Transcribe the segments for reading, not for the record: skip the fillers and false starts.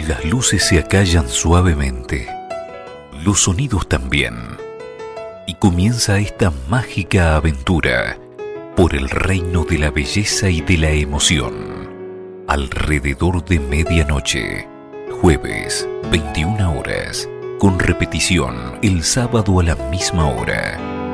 Las luces se acallan suavemente, los sonidos también, y comienza esta mágica aventura por el reino de la belleza y de la emoción. Alrededor de medianoche, jueves, 21 horas, con repetición el sábado a la misma hora.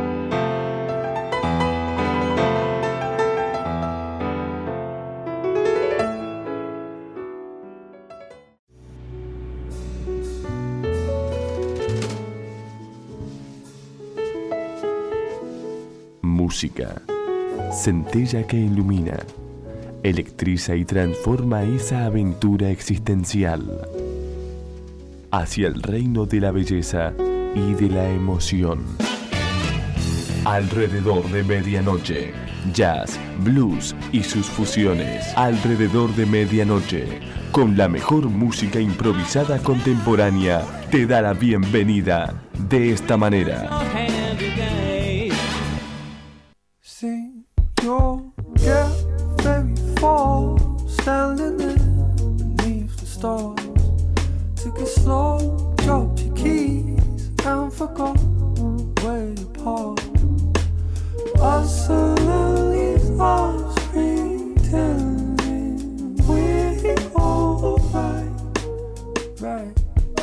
Música, centella que ilumina, electriza y transforma esa aventura existencial hacia el reino de la belleza y de la emoción. Alrededor de medianoche, jazz, blues y sus fusiones. Alrededor de medianoche, con la mejor música improvisada contemporánea, te da la bienvenida de esta manera. See, you'll get very far standing there beneath the stars. Took it slow, dropped your keys and forgot where you parked. Us alone, us pretending we're all right.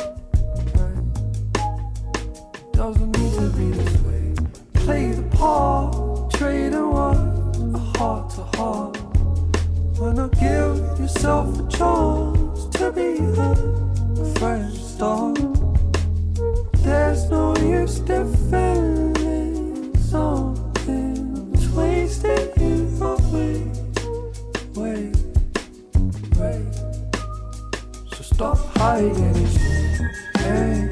Doesn't need to be this way. Play the part. Trading words, a heart to heart. Why not give yourself a chance to be a fresh start? There's no use defending something that's wasting you away. Wait. So stop hiding it. Hey.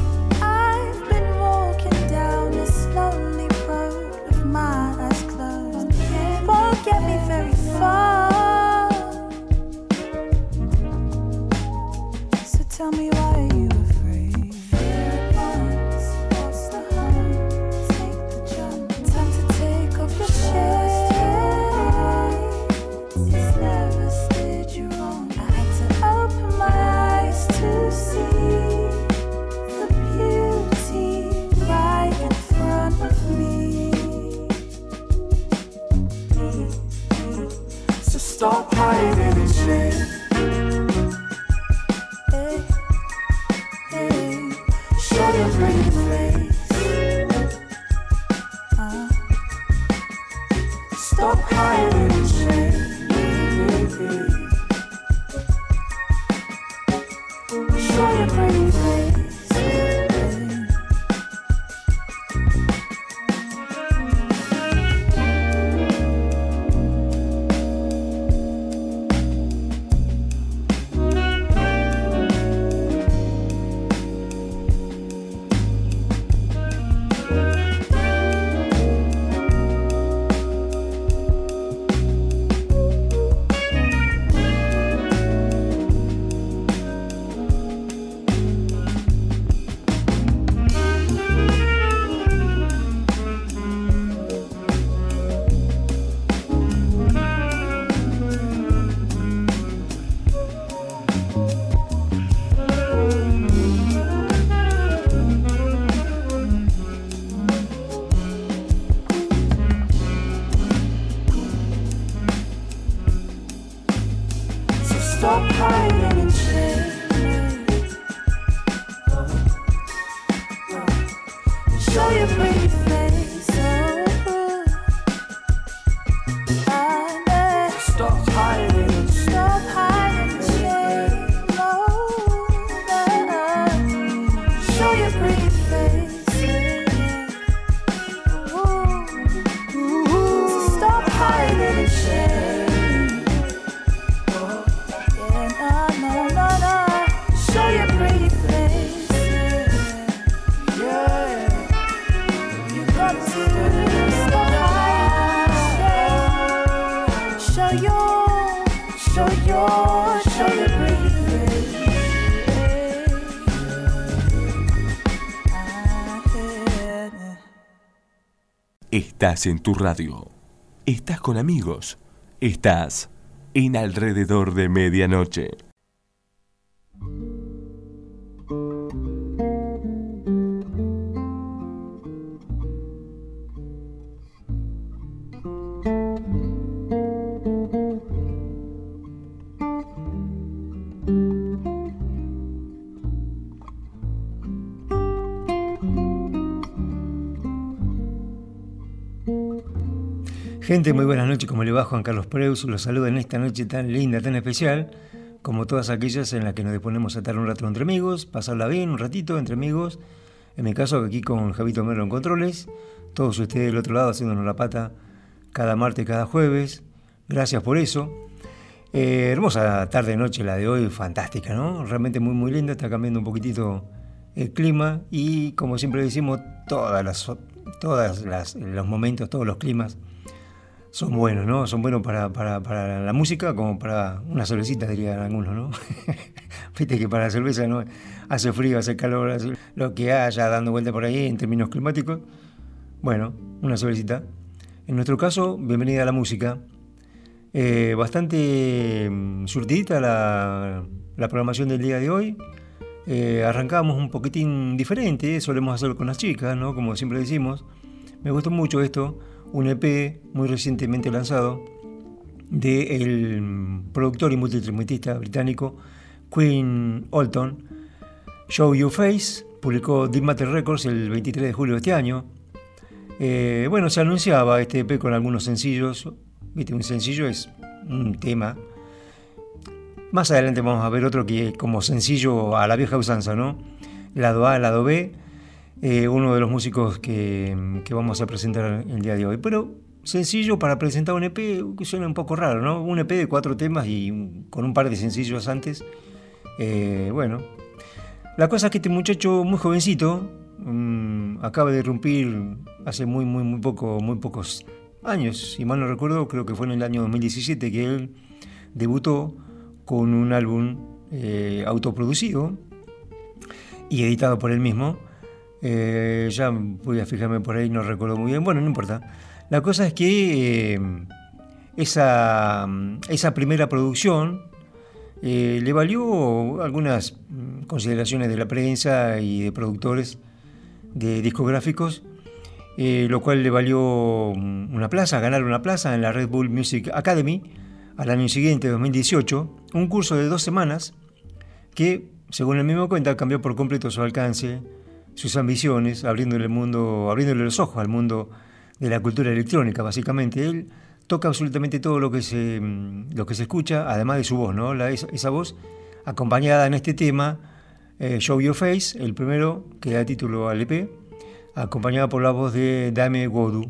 I've been walking down a lonely road with my eyes closed. Estás en tu radio. Estás con amigos. Estás en Alrededor de Medianoche. Gente, muy buenas noches, ¿cómo le va? Juan Carlos Preus los saluda en esta noche tan linda, tan especial, como todas aquellas en las que nos disponemos a estar un rato entre amigos, pasarla bien un ratito entre amigos, en mi caso aquí con Javito Melo en controles, todos ustedes del otro lado haciéndonos la pata cada martes, cada jueves, gracias por eso. Hermosa tarde-noche la de hoy, fantástica, ¿no? Realmente muy muy linda, está cambiando un poquitito el clima y como siempre decimos, todos los momentos, todos los climas son buenos, ¿no? Son buenos para la música como para una cervecita, dirían algunos, ¿no? Viste que para la cerveza no hace frío, hace calor, hace lo que haya dando vuelta por ahí en términos climáticos. Bueno, una cervecita. En nuestro caso, bienvenida a la música. Bastante surtidita la programación del día de hoy. Arrancamos un poquitín diferente, solemos hacerlo con las chicas, ¿no? Como siempre decimos. Me gustó mucho esto. Un EP muy recientemente lanzado del productor y multiinstrumentista británico Quinn Oldton, Show Your Face, publicó Deep Matter Records el 23 de julio de este año. Bueno, se anunciaba este EP con algunos sencillos. ¿Viste? Un sencillo es un tema. Más adelante vamos a ver otro que es como sencillo a la vieja usanza, ¿no? Lado A, lado B. Uno de los músicos que vamos a presentar el día de hoy. Pero sencillo para presentar un EP, que suena un poco raro, ¿no? Un EP de 4 temas y con un par de sencillos antes. Bueno, la cosa es que este muchacho muy jovencito acaba de irrumpir hace muy pocos años, si mal no recuerdo, creo que fue en el año 2017 que él debutó con un álbum autoproducido y editado por él mismo. Ya voy a fijarme por ahí, no recuerdo muy bien. Bueno, no importa. La cosa es que esa primera producción le valió algunas consideraciones de la prensa y de productores de discográficos, lo cual le valió ganar una plaza en la Red Bull Music Academy al año siguiente, 2018, un curso de 2 semanas que, según él mismo cuenta, cambió por completo su alcance, sus ambiciones, abriéndole los ojos al mundo de la cultura electrónica. Básicamente él toca absolutamente todo lo que se escucha, además de su voz, ¿no? Esa voz acompañada en este tema, Show Your Face, el primero que da título al EP, acompañada por la voz de Dame Godu.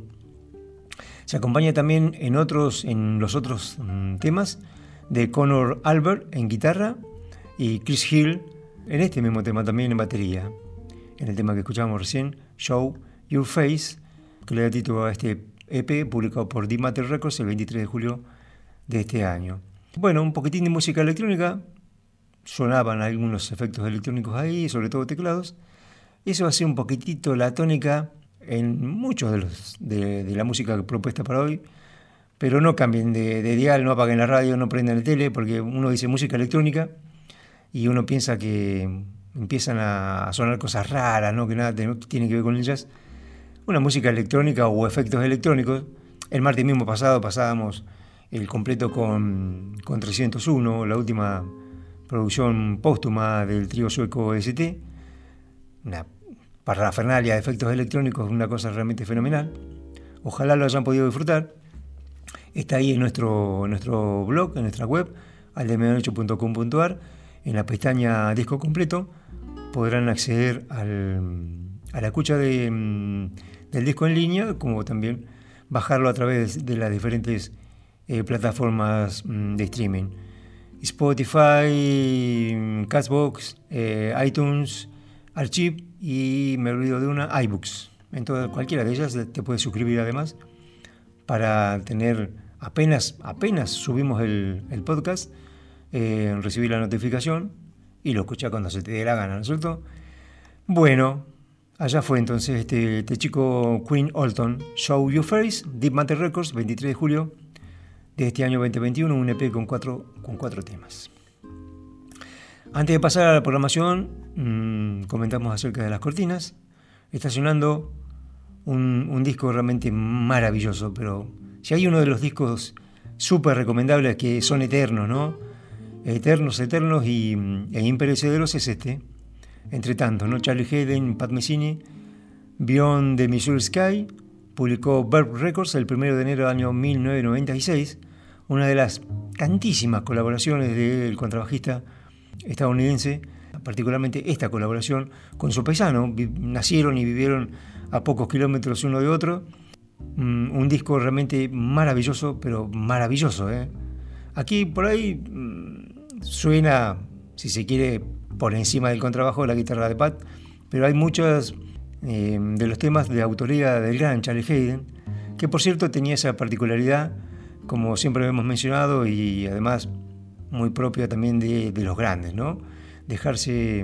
Se acompaña también en los otros temas de Conor Albert en guitarra y Chris Hill en este mismo tema también en batería. En el tema que escuchábamos recién, Show Your Face, que le da título a este EP publicado por Deep Matter Records el 23 de julio de este año. Bueno, un poquitín de música electrónica, sonaban algunos efectos electrónicos ahí, sobre todo teclados. Eso hace un poquitito la tónica en muchos de la música propuesta para hoy, pero no cambien de dial, no apaguen la radio, no prendan el tele, porque uno dice música electrónica y uno piensa que empiezan a sonar cosas raras, ¿no? Que nada tiene que ver con el jazz. Una música electrónica o efectos electrónicos. El martes mismo pasado pasábamos el completo con 301, la última producción póstuma del trío sueco ST. Una parafernalia de efectos electrónicos, una cosa realmente fenomenal. Ojalá lo hayan podido disfrutar. Está ahí en nuestro blog, en nuestra web, aldemedianoche.com.ar. En la pestaña disco completo podrán acceder a la escucha del disco en línea, como también bajarlo a través de las diferentes plataformas de streaming. Spotify, Castbox, iTunes, Archive y, me olvido de una, iBooks. En cualquiera de ellas te puedes suscribir además para tener, apenas subimos el podcast, recibir la notificación y lo escuchar cuando se te dé la gana, ¿no es cierto? Bueno, Allá fue entonces este chico Quinn Oldton, Show Your Face, Deep Matter Records, 23 de julio de este año 2021, un EP con cuatro temas. Antes de pasar a la programación, comentamos acerca de las cortinas. Está sonando un disco realmente maravilloso, pero si hay uno de los discos súper recomendables que son eternos, ¿no? Eternos e imperecederos es este. Entre tantos, ¿no? Charlie Haden, Pat Metheny, Beyond the Missouri Sky, publicó Verve Records el 1 de enero del año 1996, una de las tantísimas colaboraciones del contrabajista estadounidense, particularmente esta colaboración con su paisano. Nacieron y vivieron a pocos kilómetros uno de otro. Un disco realmente maravilloso, pero maravilloso, ¿eh? Aquí por ahí suena, si se quiere, por encima del contrabajo la guitarra de Pat, pero hay muchos de los temas de autoría del gran Charlie Haden, que por cierto tenía esa particularidad, como siempre hemos mencionado, y además muy propia también de los grandes, ¿no? Dejar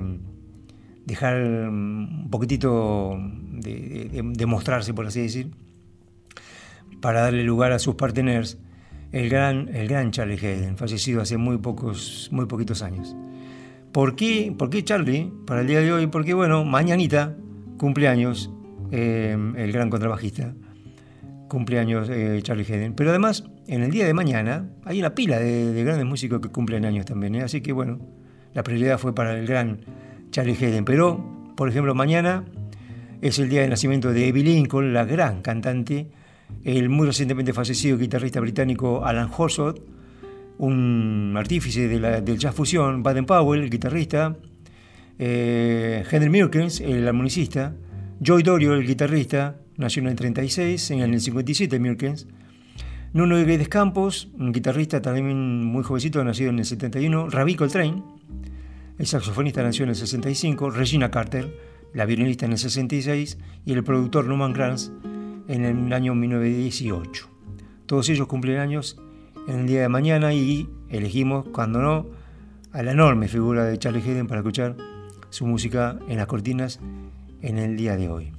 un poquitito de mostrarse, por así decir, para darle lugar a sus parteners, el gran Charlie Haden, fallecido hace muy poquitos años. ¿Por qué Charlie para el día de hoy? Porque bueno, mañanita cumpleaños el gran contrabajista, cumpleaños Charlie Haden, pero además en el día de mañana hay una pila de grandes músicos que cumplen años también, ¿eh? Así que bueno, la prioridad fue para el gran Charlie Haden. Pero por ejemplo mañana es el día de nacimiento de Abby Lincoln, la gran cantante, el muy recientemente fallecido guitarrista británico Alan Horsford, un artífice del jazz fusión, Baden Powell, el guitarrista, Henry Mirkens, el armonicista, Joy Dorio, el guitarrista, nació en el 36, en el 57 Mirkens, Nuno Guedes Campos, un guitarrista también muy jovencito, nacido en el 71, Ravi Coltrane, el saxofonista, nació en el 65, Regina Carter, la violinista, en el 66, y el productor Norman Granz en el año 1918. Todos ellos cumplen años en el día de mañana y elegimos, cuando no, a la enorme figura de Charlie Haden para escuchar su música en las cortinas en el día de hoy.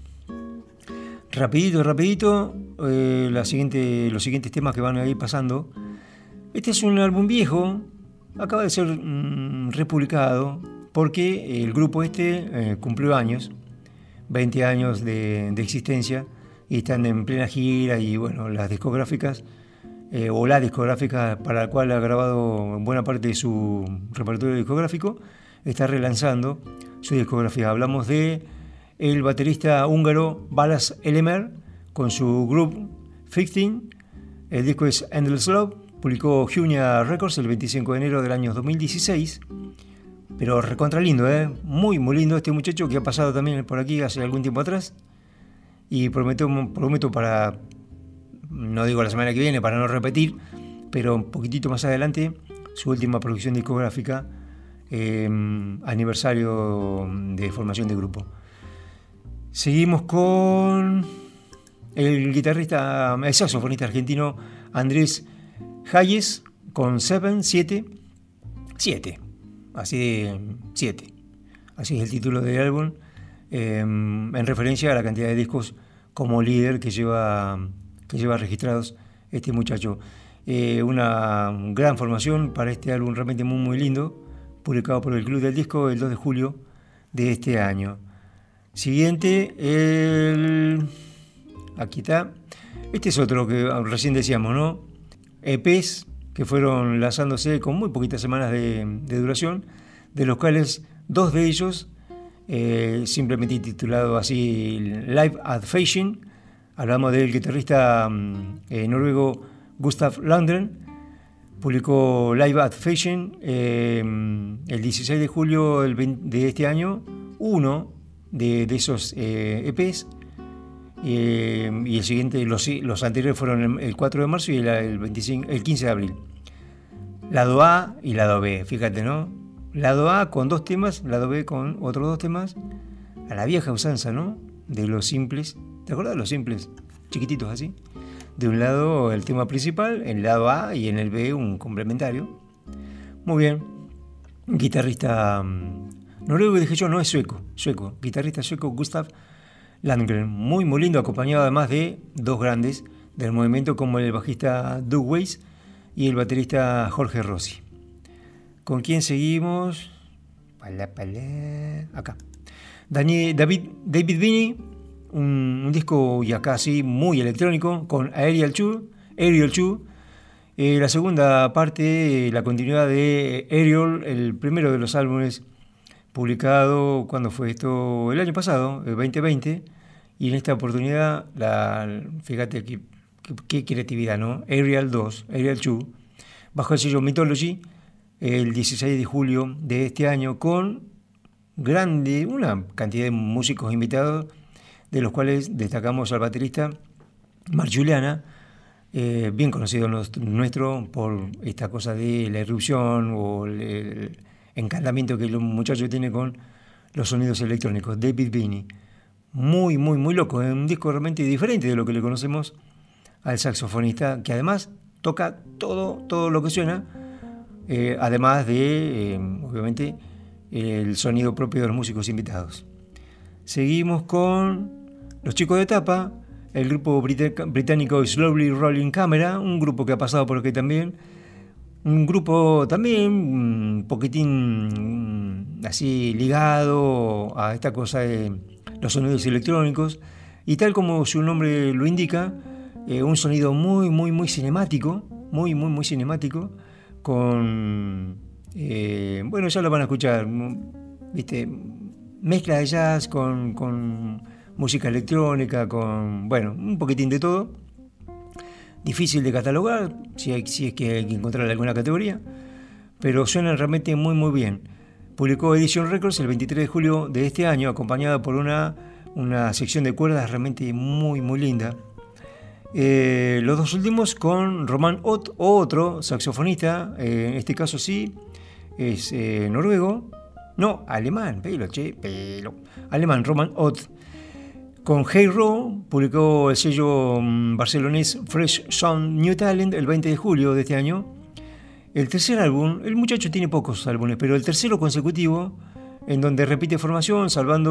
Rapidito, los siguientes temas que van a ir pasando. Este es un álbum viejo, acaba de ser republicado, porque el grupo cumplió años, 20 años de existencia, y están en plena gira, y bueno, las discográficas, o la discográfica para la cual ha grabado buena parte de su repertorio discográfico, está relanzando su discografía. Hablamos de el baterista húngaro Balázs Elemer con su Group 15. El disco es Endless Love, publicó Junia Records el 25 de enero del año 2016. Pero recontra lindo, muy lindo este muchacho, que ha pasado también por aquí hace algún tiempo atrás, y prometo para, no digo la semana que viene para no repetir, pero un poquitito más adelante, su última producción discográfica, aniversario de formación de grupo. Seguimos con el saxofonista argentino Andrés Hayes con 7, así es el título del álbum, en referencia a la cantidad de discos como líder que lleva registrados este muchacho. Una gran formación para este álbum realmente muy lindo, publicado por el Club del Disco el 2 de julio de este año. Siguiente, aquí está. Este es otro que recién decíamos, ¿no? EPs que fueron lanzándose con muy poquitas semanas de duración, de los cuales dos de ellos, simplemente titulado así Live at Fasching. Hablamos del guitarrista noruego Gustav Landren. Publicó Live at Fasching el 16 de julio de este año, uno de esos EPs, y el siguiente, los anteriores fueron el 4 de marzo y el 15 de abril. Lado A y lado B, fíjate, ¿no? Lado A con 2 temas, lado B con otros 2 temas, a la vieja usanza, ¿no? De los simples. ¿Te acuerdas de los simples? Chiquititos así. De un lado el tema principal, en el lado A, y en el B un complementario. Muy bien. Guitarrista noruego, dije yo, no es sueco. Guitarrista sueco Gustav Landgren. Muy, muy lindo, acompañado además de dos grandes del movimiento como el bajista Doug Weiss y el baterista Jorge Rossi. ¿Con quién seguimos? Acá. David Binney, un disco ya casi muy electrónico con Aerial 2. La segunda parte, la continuidad de Aerial, el primero de los álbumes publicado, ¿cuándo fue esto? El año pasado, el 2020, y en esta oportunidad, fíjate qué creatividad, ¿no? Aerial 2, bajo el sello Mythology, el 16 de julio de este año, con una cantidad de músicos invitados, de los cuales destacamos al baterista Mark Juliana, bien conocido nuestro por esta cosa de la irrupción o el encantamiento que el muchacho tiene con los sonidos electrónicos. David Binney, muy, muy, muy loco, es un disco realmente diferente de lo que le conocemos al saxofonista, que además toca todo lo que suena, además de, obviamente, el sonido propio de los músicos invitados. Seguimos con los chicos de tapa, el grupo británico Slowly Rolling Camera, un grupo que ha pasado por aquí también, un grupo también un poquitín así ligado a esta cosa de los sonidos electrónicos, y tal como su nombre lo indica, un sonido muy, muy, muy cinemático, muy, muy, muy cinemático, con, bueno, ya lo van a escuchar, ¿viste? Mezcla de jazz con música electrónica, con, bueno, un poquitín de todo. Difícil de catalogar, si es que hay que encontrar alguna categoría, pero suenan realmente muy, muy bien. Publicó Edition Records el 23 de julio de este año, acompañada por una sección de cuerdas realmente muy, muy linda. Los dos últimos con Roman Ott, otro saxofonista, en este caso sí, es noruego, no, alemán, alemán, Roman Ott. Con Hey Ro publicó el sello barcelonés Fresh Sound New Talent el 20 de julio de este año. El tercer álbum, el muchacho tiene pocos álbumes, pero el tercero consecutivo, en donde repite formación,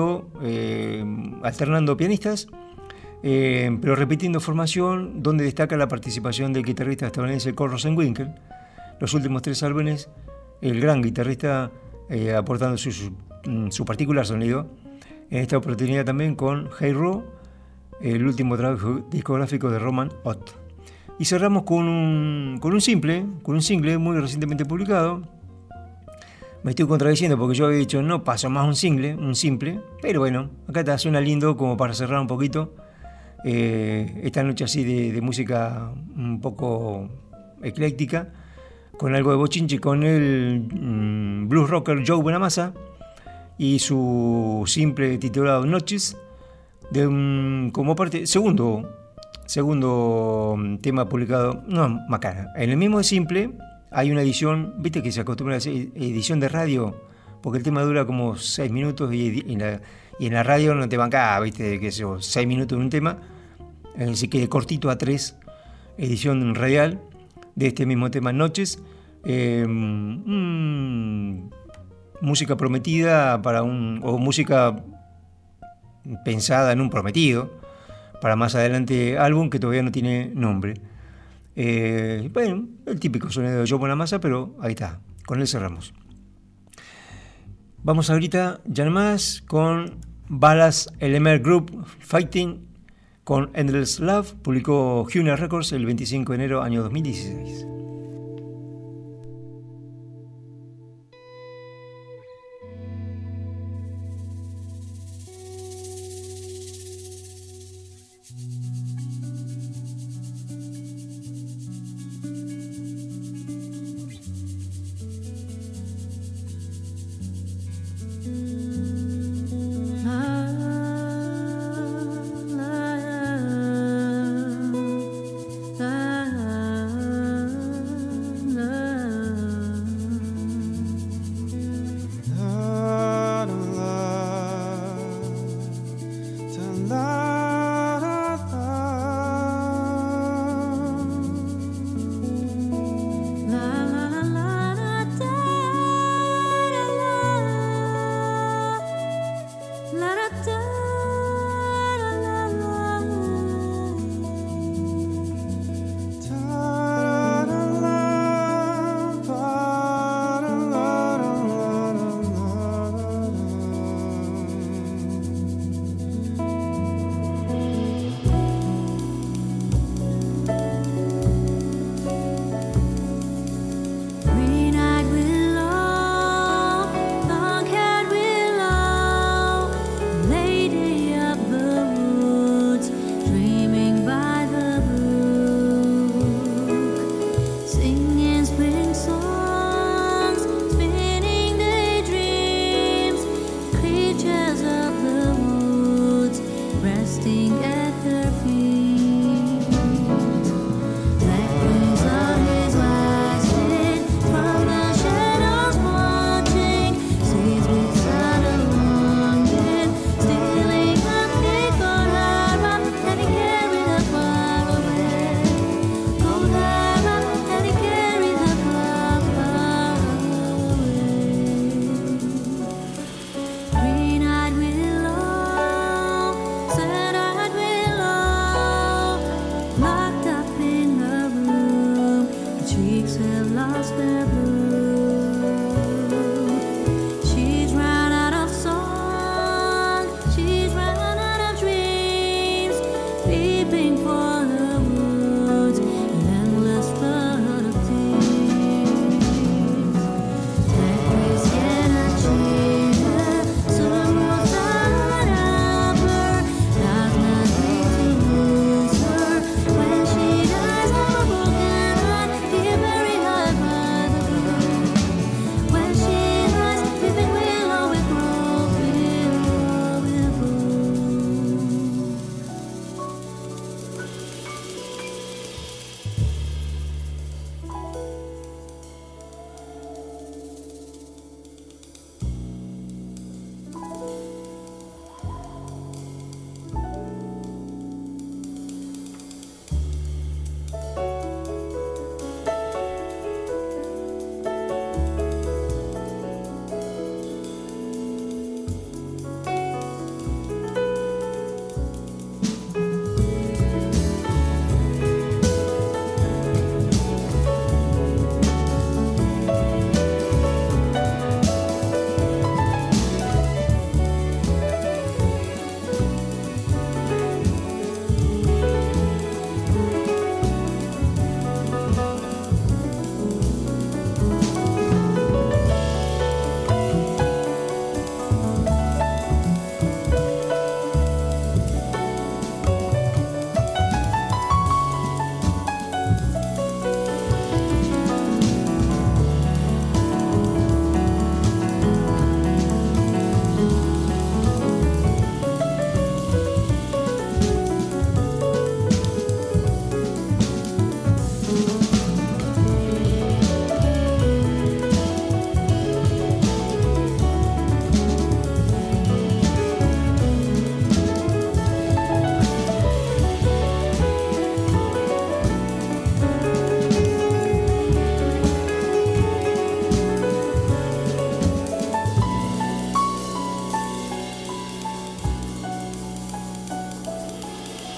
alternando pianistas, pero repitiendo formación, donde destaca la participación del guitarrista estadounidense Kurt Rosenwinkel. Los últimos tres álbumes, el gran guitarrista aportando su particular sonido. En esta oportunidad también con Hey Ro, el último trabajo discográfico de Roman Ott. Y cerramos con un single muy recientemente publicado. Me estoy contradiciendo porque yo había dicho no paso más un simple, pero bueno, acá suena lindo como para cerrar un poquito esta noche así de música un poco ecléctica, con algo de bochinche, con el blues rocker Joe Bonamassa y su simple titulado Noches, como parte, segundo tema publicado, no, macana. En el mismo simple hay una edición, viste que se acostumbra a hacer edición de radio, porque el tema dura como 6 minutos y en la radio no te banca, viste, que 6 minutos en un tema, así que de cortito a 3, edición radial de este mismo tema Noches. Música prometida o música pensada en un prometido para más adelante álbum que todavía no tiene nombre. Bueno, el típico sonido de Joe Bonamassa, pero ahí está, con él cerramos. Vamos ahorita ya nomás con Ballas LMR Group Fighting con Endless Love, publicó Huna Records el 25 de enero año 2016.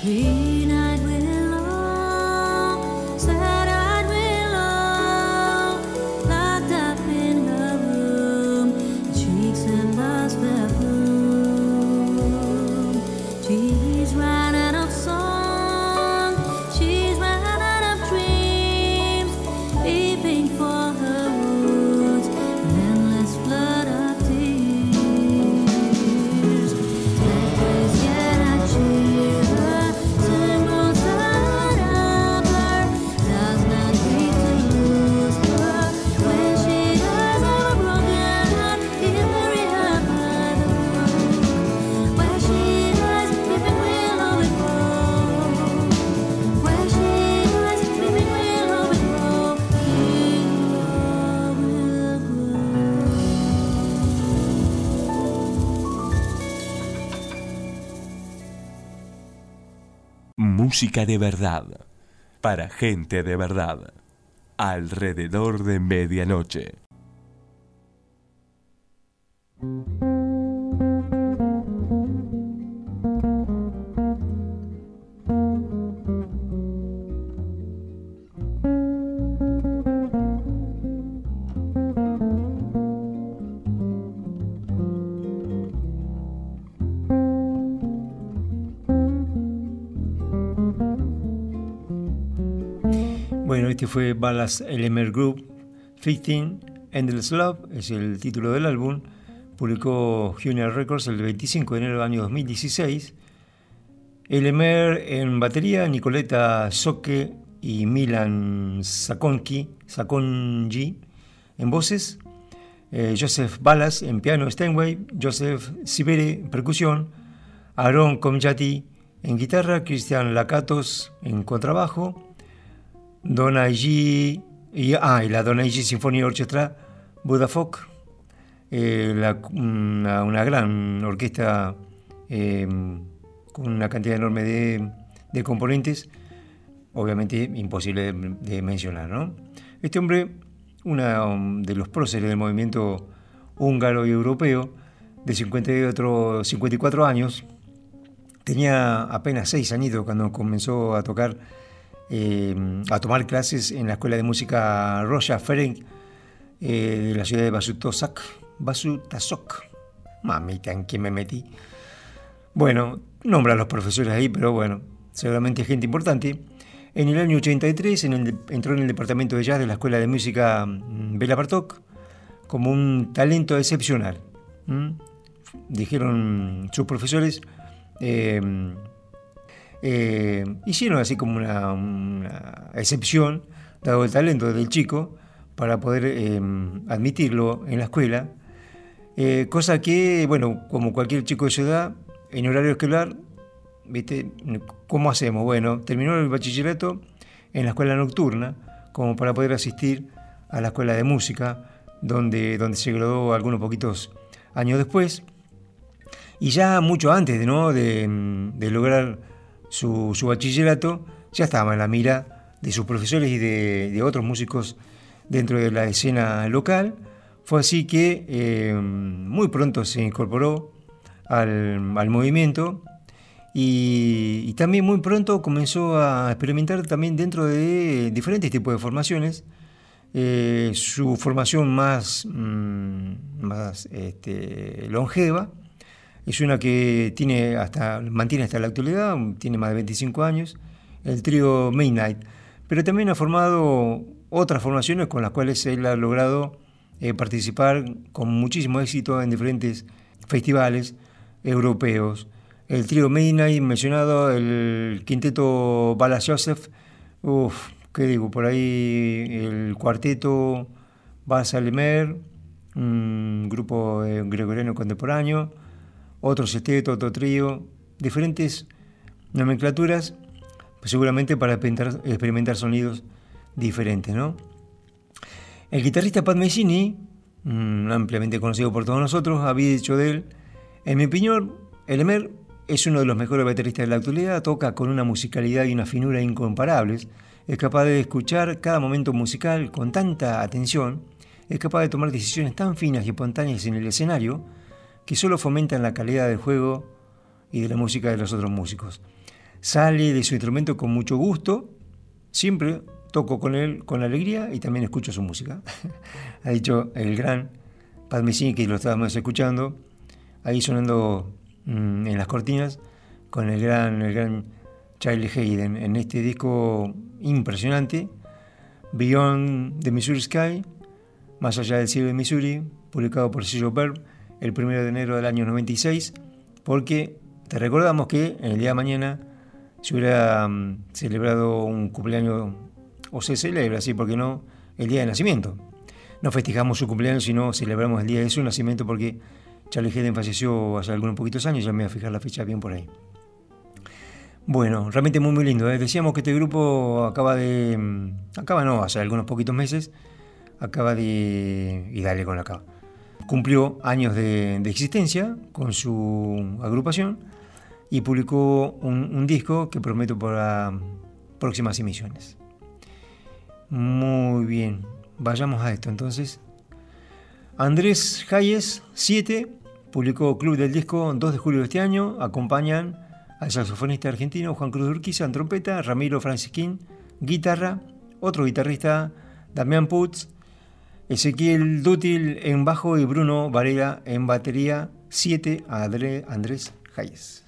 Green-eyed willow, sad-eyed willow, locked up in her room, cheeks and blush perfume. She's run out of song, she's run out of dreams, weeping for her wounds, an endless flood of tears. That grace cannot cheer her, sun grows out of her, does not grieve to lose her. When she dies of a broken heart, he'll bury her by the road. Where she dies, weeping willow will grow. Where she dies, weeping willow will grow. Willow will Música de verdad, para gente de verdad, alrededor de medianoche. Bueno, este fue Ballas LMR Group, 15 Endless Love, es el título del álbum. Publicó Junior Records el 25 de enero del año 2016. LMR en batería, Nicoletta Socche y Milan Sakonji en voces, Joseph Ballas en piano Steinway, Joseph Sibere en percusión, Aaron Comjati en guitarra, Cristian Lakatos en contrabajo, Donaiji y la Donaiji Symphony Orchestra Budafok, una gran orquesta con una cantidad enorme de componentes, obviamente imposible de mencionar, ¿no? Este hombre, uno de los próceres del movimiento húngaro y europeo, de 54 años, tenía apenas 6 añitos cuando comenzó a tocar, a tomar clases en la escuela de música Roja Ferenc de la ciudad de Basutasok. Mamita, ¿en qué me metí? Bueno, nombra a los profesores ahí, pero bueno, seguramente gente importante. En el año 83 entró en el departamento de jazz de la escuela de música Bela Bartók como un talento excepcional. Dijeron sus profesores, hicieron así como una excepción, dado el talento del chico, para poder admitirlo en la escuela, cosa que, bueno, como cualquier chico de su edad, en horario escolar, ¿viste? ¿Cómo hacemos? Bueno, terminó el bachillerato en la escuela nocturna, como para poder asistir a la escuela de música, donde se graduó algunos poquitos años después, y ya mucho antes de lograr su bachillerato, ya estaba en la mira de sus profesores y de otros músicos dentro de la escena local. Fue así que muy pronto se incorporó al movimiento y también muy pronto comenzó a experimentar también dentro de diferentes tipos de formaciones. Su formación más longeva es una que mantiene hasta la actualidad, tiene más de 25 años, el trío Midnight, pero también ha formado otras formaciones con las cuales él ha logrado participar con muchísimo éxito en diferentes festivales europeos. El trío Midnight mencionado, el quinteto Ballas Joseph, ¿qué digo? Por ahí el cuarteto Ballas LMR, un grupo gregoriano contemporáneo, otro sexteto, otro trío, diferentes nomenclaturas, pues seguramente para experimentar sonidos diferentes, ¿no? El guitarrista Pat Metheny, ampliamente conocido por todos nosotros, había dicho de él: en mi opinión, LMR es uno de los mejores bateristas de la actualidad, toca con una musicalidad y una finura incomparables, es capaz de escuchar cada momento musical con tanta atención, es capaz de tomar decisiones tan finas y espontáneas en el escenario que solo fomentan la calidad del juego y de la música de los otros músicos. sale de su instrumento con mucho gusto, siempre toco con él con alegría y también escucho su música. Ha dicho el gran Pat Metheny, que lo estábamos escuchando, ahí sonando en las cortinas, con el gran Charlie Haden, en este disco impresionante, Beyond the Missouri Sky, Más allá del cielo de Missouri, publicado por sello Verve el 1 de enero del año 96, porque te recordamos que el día de mañana se hubiera celebrado un cumpleaños, o se celebra, así porque no, el día de nacimiento. No festejamos su cumpleaños, sino celebramos el día de su nacimiento, porque Charlie Haden falleció hace algunos poquitos años, ya me voy a fijar la fecha bien por ahí. Bueno, realmente muy lindo, ¿eh? Decíamos que este grupo hace algunos poquitos meses, y dale con la acaba. Cumplió años de existencia con su agrupación y publicó un disco que prometo para próximas emisiones. Muy bien, vayamos a esto entonces. Andrés Hayes, 7, publicó Club del Disco 2 de julio de este año. Acompañan al saxofonista argentino Juan Cruz de Urquiza en trompeta, Ramiro Francisquín, guitarra, otro guitarrista, Damián Putz, Ezequiel Dútil en bajo y Bruno Varela en batería. 7 a Andrés Hayes.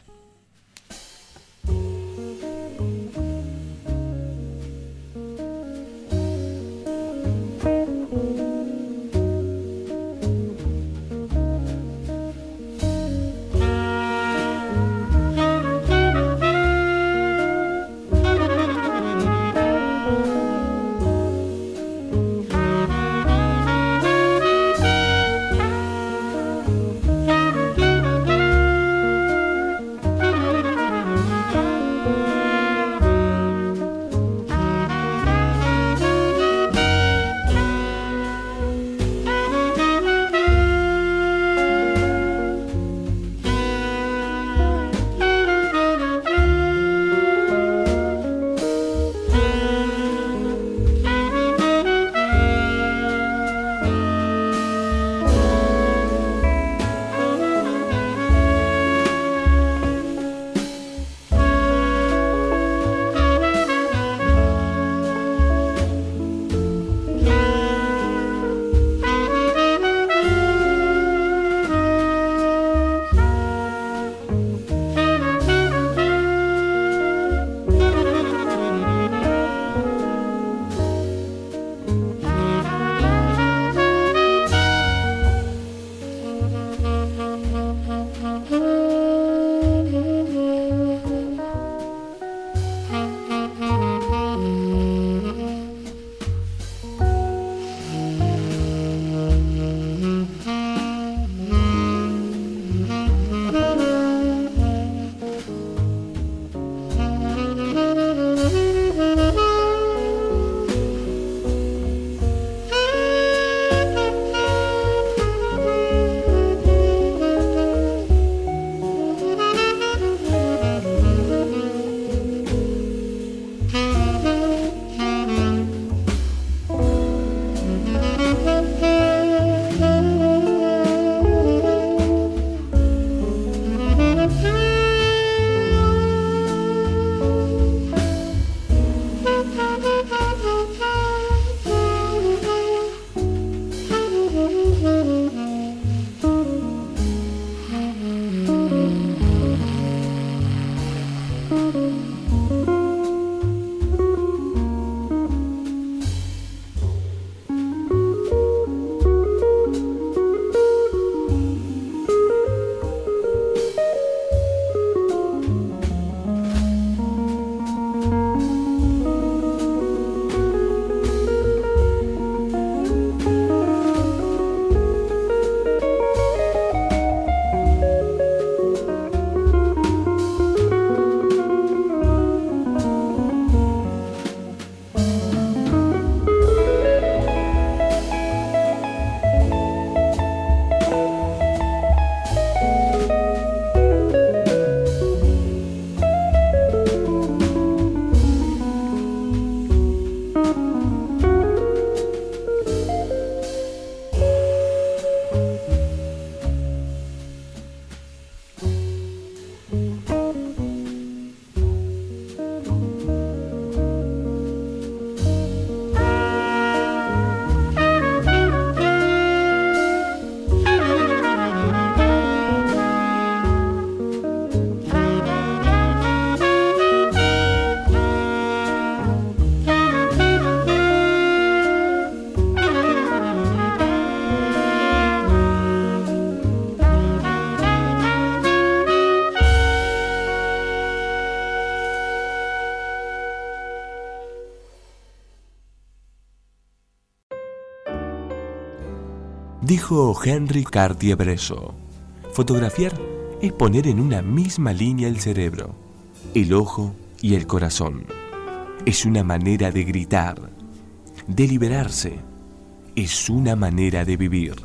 Dijo Henry Cartier-Bresson, fotografiar es poner en una misma línea el cerebro, el ojo y el corazón. Es una manera de gritar, de liberarse. Es una manera de vivir.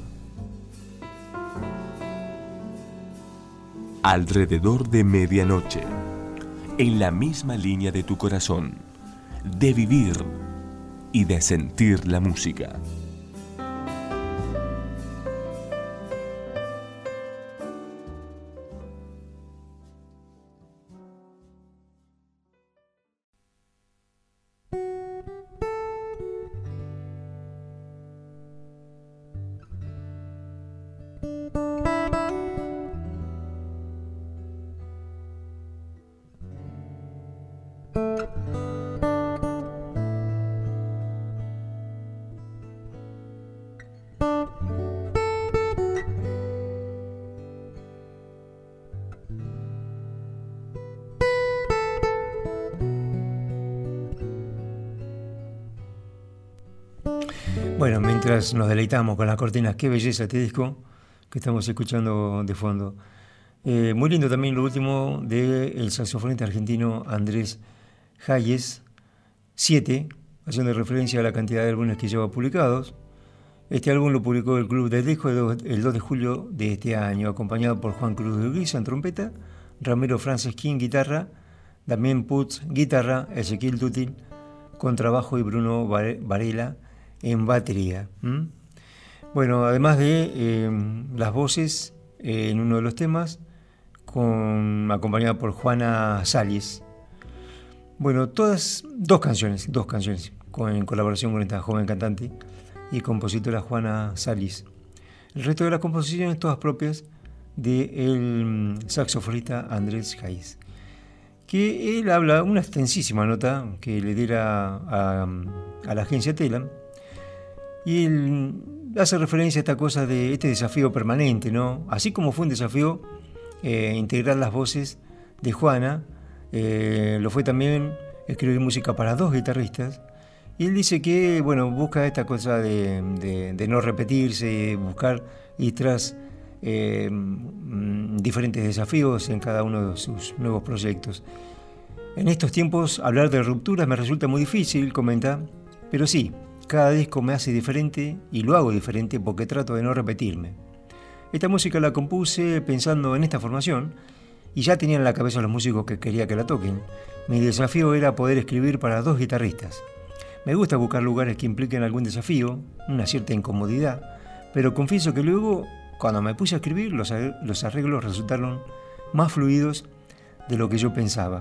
Alrededor de medianoche, en la misma línea de tu corazón, de vivir y de sentir la música. Bueno, mientras nos deleitamos con las cortinas, qué belleza este disco que estamos escuchando de fondo. Muy lindo también lo último del saxofonista argentino Andrés Hayes, 7, haciendo referencia a la cantidad de álbumes que lleva publicados. Este álbum lo publicó el Club del Disco el 2 de julio de este año, acompañado por Juan Cruz de Urquiza en trompeta, Ramiro Francesquín guitarra, Damián Putz guitarra, Ezequiel Tutil contrabajo y Bruno Varela en batería. Bueno, además de las voces en uno de los temas, acompañada por Juana Salles. Bueno, dos canciones en colaboración con esta joven cantante y compositora Juana Salles. El resto de las composiciones todas propias del saxofonista Andrés Hayes, que él habla una extensísima nota que le diera a la agencia Telam. Y él hace referencia a esta cosa de este desafío permanente, ¿no? Así como fue un desafío integrar las voces de Juana, lo fue también escribir música para 2 guitarristas. Y él dice que, bueno, busca esta cosa de no repetirse, buscar y tras diferentes desafíos en cada uno de sus nuevos proyectos. En estos tiempos hablar de rupturas me resulta muy difícil, comenta, pero sí, cada disco me hace diferente y lo hago diferente porque trato de no repetirme. Esta música la compuse pensando en esta formación y ya tenía en la cabeza los músicos que quería que la toquen. Mi desafío era poder escribir para 2 guitarristas. Me gusta buscar lugares que impliquen algún desafío, una cierta incomodidad, pero confieso que luego, cuando me puse a escribir, los arreglos resultaron más fluidos de lo que yo pensaba.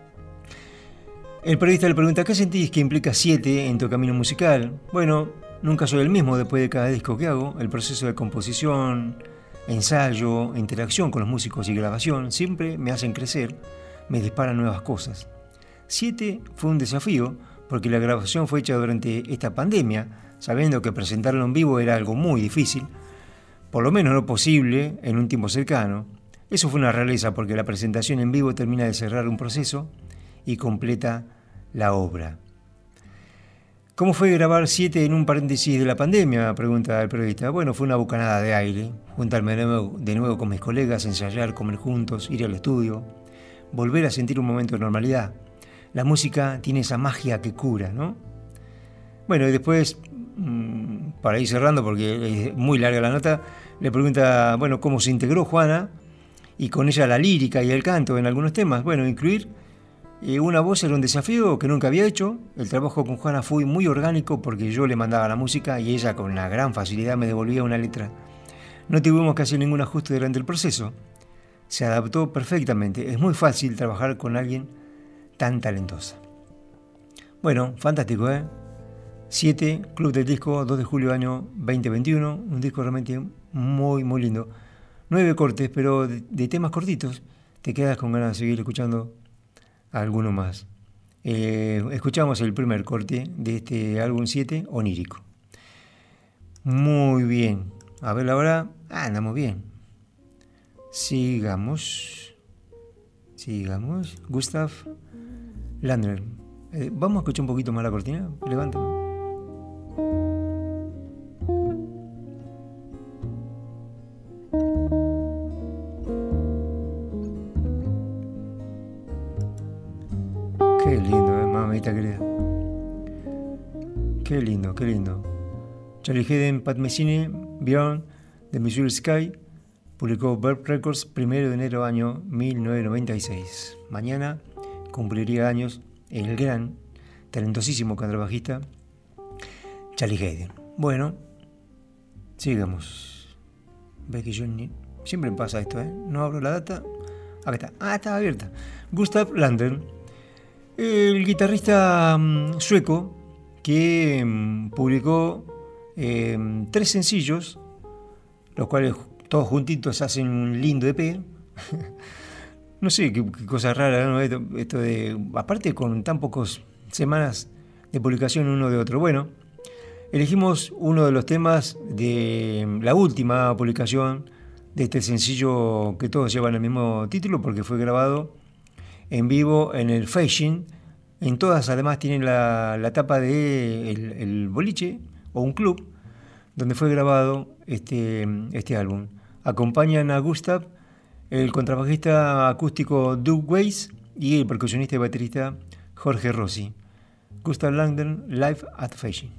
El periodista le pregunta: ¿qué sentís que implica 7 en tu camino musical? Bueno, nunca soy el mismo después de cada disco que hago. El proceso de composición, ensayo, interacción con los músicos y grabación siempre me hacen crecer, me disparan nuevas cosas. 7 fue un desafío porque la grabación fue hecha durante esta pandemia, sabiendo que presentarlo en vivo era algo muy difícil, por lo menos no posible en un tiempo cercano. Eso fue una rareza porque la presentación en vivo termina de cerrar un proceso y completa la obra. ¿Cómo fue grabar 7 en un paréntesis de la pandemia?, pregunta el periodista. Bueno, fue una bocanada de aire, juntarme de nuevo con mis colegas, ensayar, comer juntos, ir al estudio, volver a sentir un momento de normalidad. La música tiene esa magia que cura, ¿no? Bueno, y después, para ir cerrando, porque es muy larga la nota, le pregunta, bueno, cómo se integró Juana, y con ella la lírica y el canto en algunos temas. Bueno, incluir una voz era un desafío que nunca había hecho. El trabajo con Juana fue muy orgánico porque yo le mandaba la música y ella con una gran facilidad me devolvía una letra. No tuvimos que hacer ningún ajuste durante el proceso. Se adaptó perfectamente. Es muy fácil trabajar con alguien tan talentosa. Bueno, fantástico, ¿eh? 7, Club del Disco, 2 de julio año 2021. Un disco realmente muy, muy lindo. 9 cortes, pero de temas cortitos. Te quedas con ganas de seguir escuchando alguno más. Escuchamos el primer corte de este álbum 7, Onírico. Muy bien. A ver ahora. Andamos bien. Sigamos. Gustav Landner. Vamos a escuchar un poquito más la cortina. Levántame. Qué lindo, mamita querida. Qué lindo, qué lindo. Charlie Haden, Pat Messini, Beyond, The Missouri Sky, publicó Verb Records 1 de enero año 1996. Mañana cumpliría años el gran, talentosísimo contrabajista Charlie Haden. Bueno, sigamos. Ves que yo siempre me pasa esto, ¿eh? No abro la data. Acá está. Ah, estaba abierta. Gustav Landern, el guitarrista sueco que publicó 3 sencillos, los cuales todos juntitos hacen un lindo EP. No sé, qué cosa rara, ¿no? Esto de, aparte con tan pocas semanas de publicación uno de otro. Bueno, elegimos uno de los temas de la última publicación de este sencillo que todos llevan el mismo título porque fue grabado en vivo en el Fasching. En todas además tienen la tapa de el boliche o un club donde fue grabado este álbum. Acompañan a Gustav el contrabajista acústico Doug Weiss y el percusionista y baterista Jorge Rossi. Gustav Landern, Live at Fasching.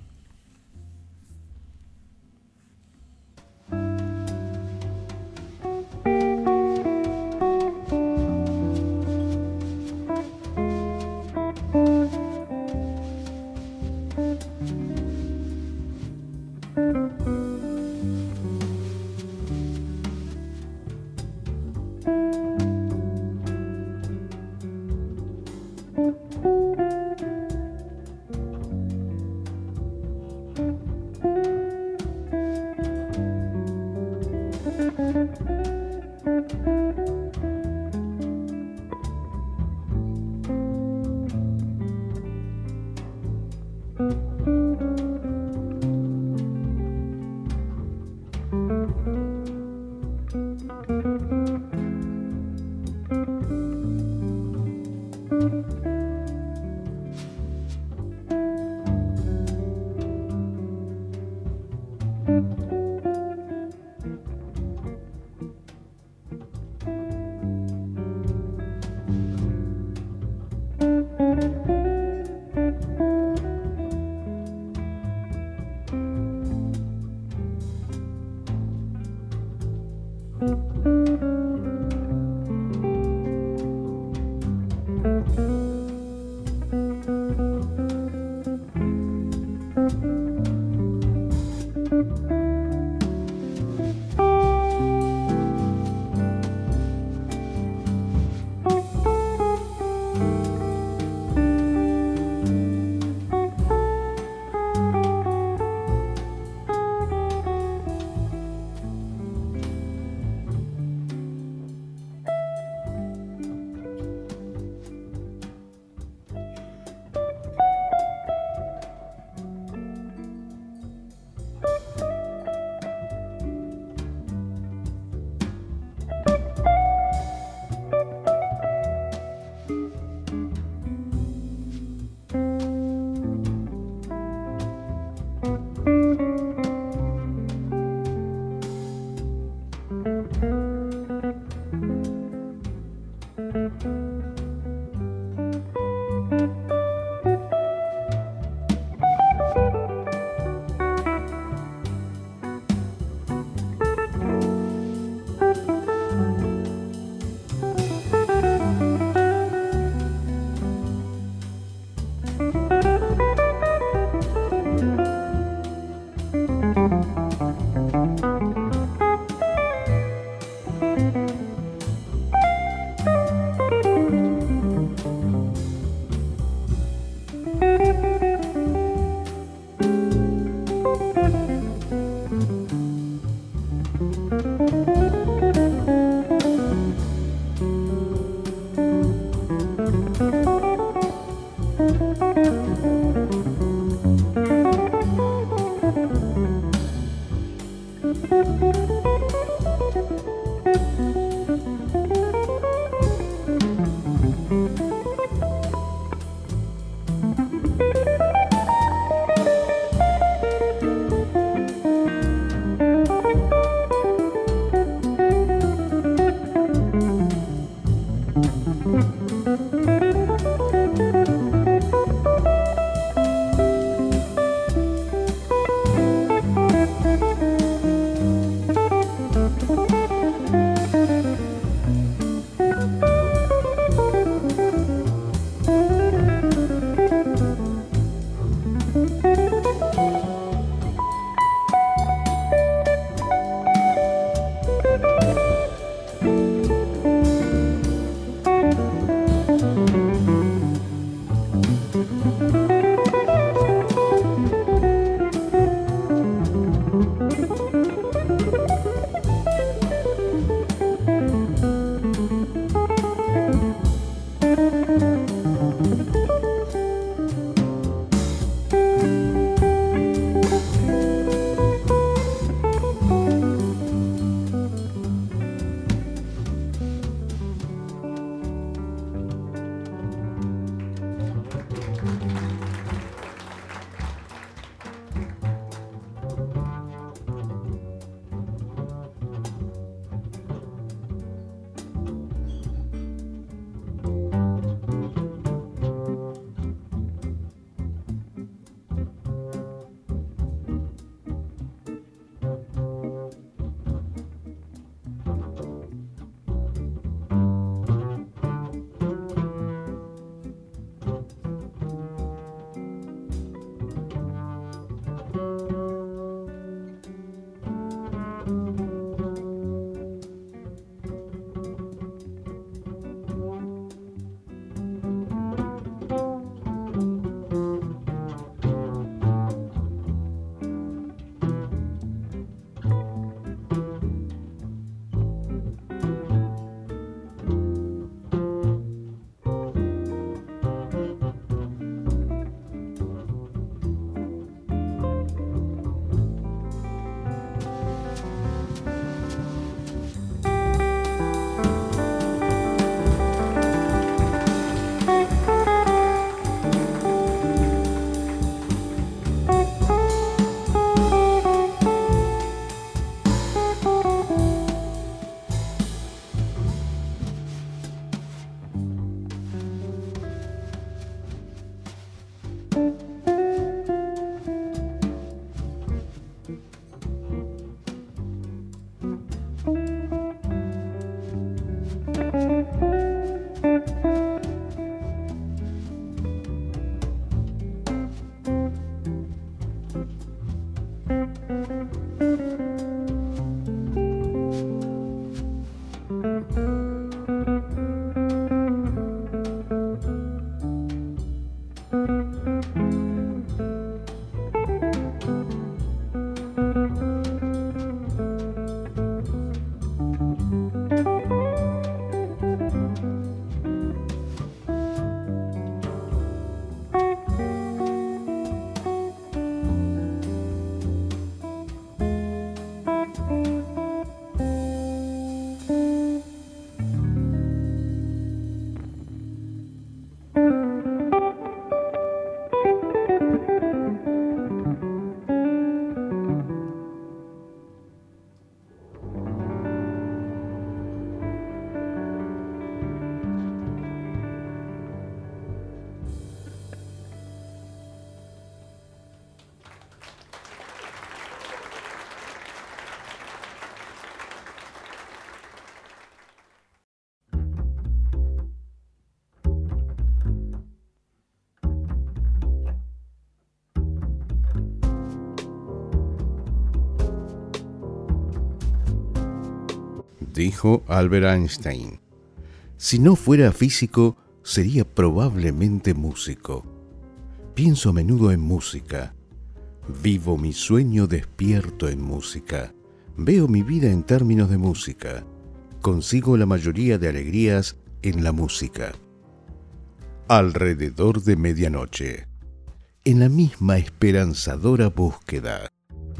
dijo Albert Einstein. Si no fuera físico, sería probablemente músico. Pienso a menudo en música. Vivo mi sueño despierto en música. Veo mi vida en términos de música. Consigo la mayoría de alegrías en la música. Alrededor de medianoche. En la misma esperanzadora búsqueda.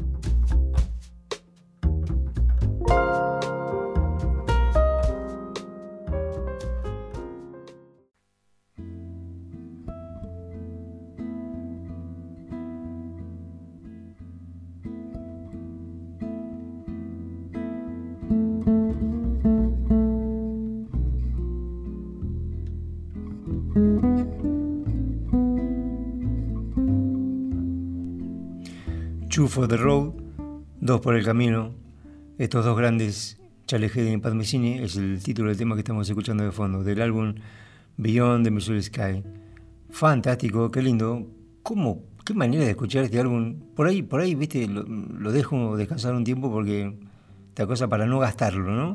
Two for the Road, Dos por el Camino. Estos dos grandes, Charlie Haden y Pat Metheny, es el título del tema que estamos escuchando de fondo, del álbum Beyond the Missouri Sky. Fantástico, qué lindo. Qué manera de escuchar este álbum. Por ahí, viste, lo dejo descansar un tiempo porque esta cosa para no gastarlo, ¿no?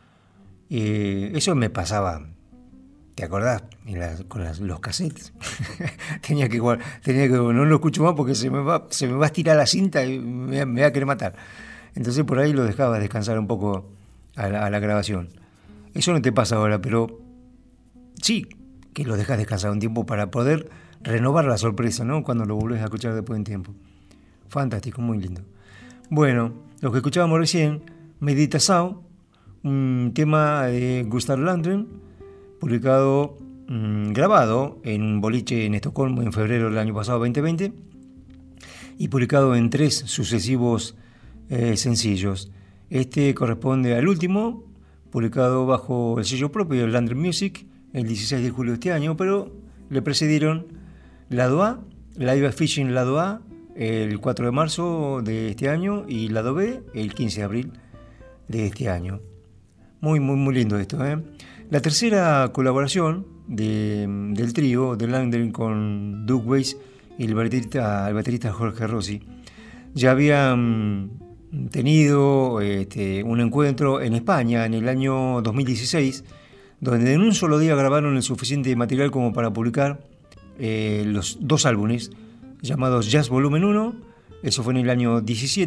Eso me pasaba. ¿Te acordás? Con los cassettes. tenía que no lo escucho más porque se me va a estirar la cinta y me va a querer matar. Entonces por ahí lo dejaba descansar un poco a la grabación. Eso no te pasa ahora, pero sí que lo dejas descansar un tiempo para poder renovar la sorpresa, ¿no? Cuando lo volvés a escuchar después de un tiempo. Fantástico, muy lindo. Bueno, lo que escuchábamos recién, Meditação, un tema de Gustav Landren, publicado, grabado en un boliche en Estocolmo en febrero del año pasado, 2020, y publicado en 3 sucesivos sencillos. Este corresponde al último, publicado bajo el sello propio de Landren Music, el 16 de julio de este año, pero le precedieron Lado A, Live Fishing Lado A, el 4 de marzo de este año, y Lado B, el 15 de abril de este año. Muy, muy, muy lindo esto, ¿eh? La tercera colaboración del trío de Landren con Doug Weiss y el baterista Jorge Rossi. Ya habían tenido un encuentro en España en el año 2016, donde en un solo día grabaron el suficiente material como para publicar los 2 álbumes llamados Jazz Volumen 1, eso fue en el año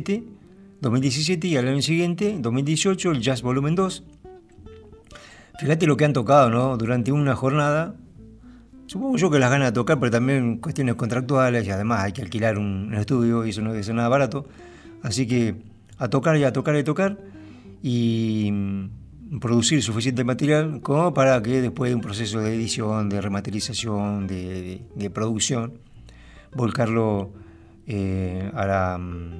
2017, y al año siguiente, 2018, el Jazz Volumen 2. Fíjate lo que han tocado, ¿no? Durante una jornada. Supongo yo que las ganas de tocar, pero también cuestiones contractuales, y además hay que alquilar un estudio y eso no es nada barato. Así que a tocar y a tocar y tocar y producir suficiente material como para que después de un proceso de edición, de remasterización, de producción, volcarlo a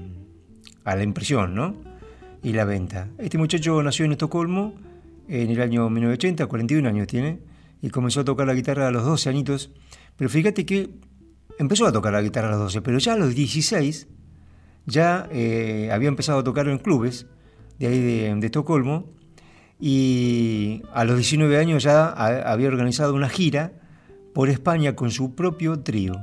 la impresión, ¿no? Y la venta. Este muchacho nació en Estocolmo en el año 1980, 41 años tiene, y comenzó a tocar la guitarra a los 12 añitos. Pero fíjate que empezó a tocar la guitarra a los 12, pero ya a los 16 ya había empezado a tocar en clubes de ahí de Estocolmo, y a los 19 años ya había organizado una gira por España con su propio trío.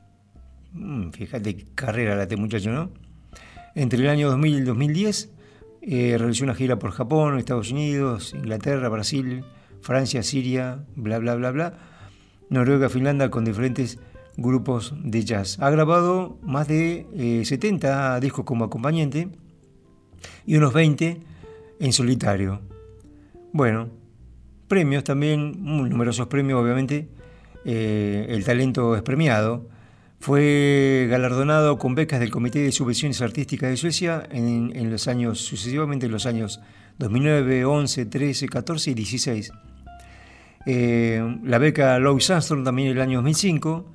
Fíjate qué carrera la este muchacho, ¿no? Entre el año 2000 y el 2010 realizó una gira por Japón, Estados Unidos, Inglaterra, Brasil, Francia, Siria, bla, bla, bla, bla, Noruega, Finlandia, con diferentes grupos de jazz. Ha grabado más de 70 discos como acompañante y unos 20 en solitario. Bueno, premios también, numerosos premios obviamente. El talento es premiado. Fue galardonado con becas del Comité de Subvenciones Artísticas de Suecia en los años, sucesivamente en los años 2009, 11, 13, 14 y 16. La beca Louis Armstrong también en el año 2005.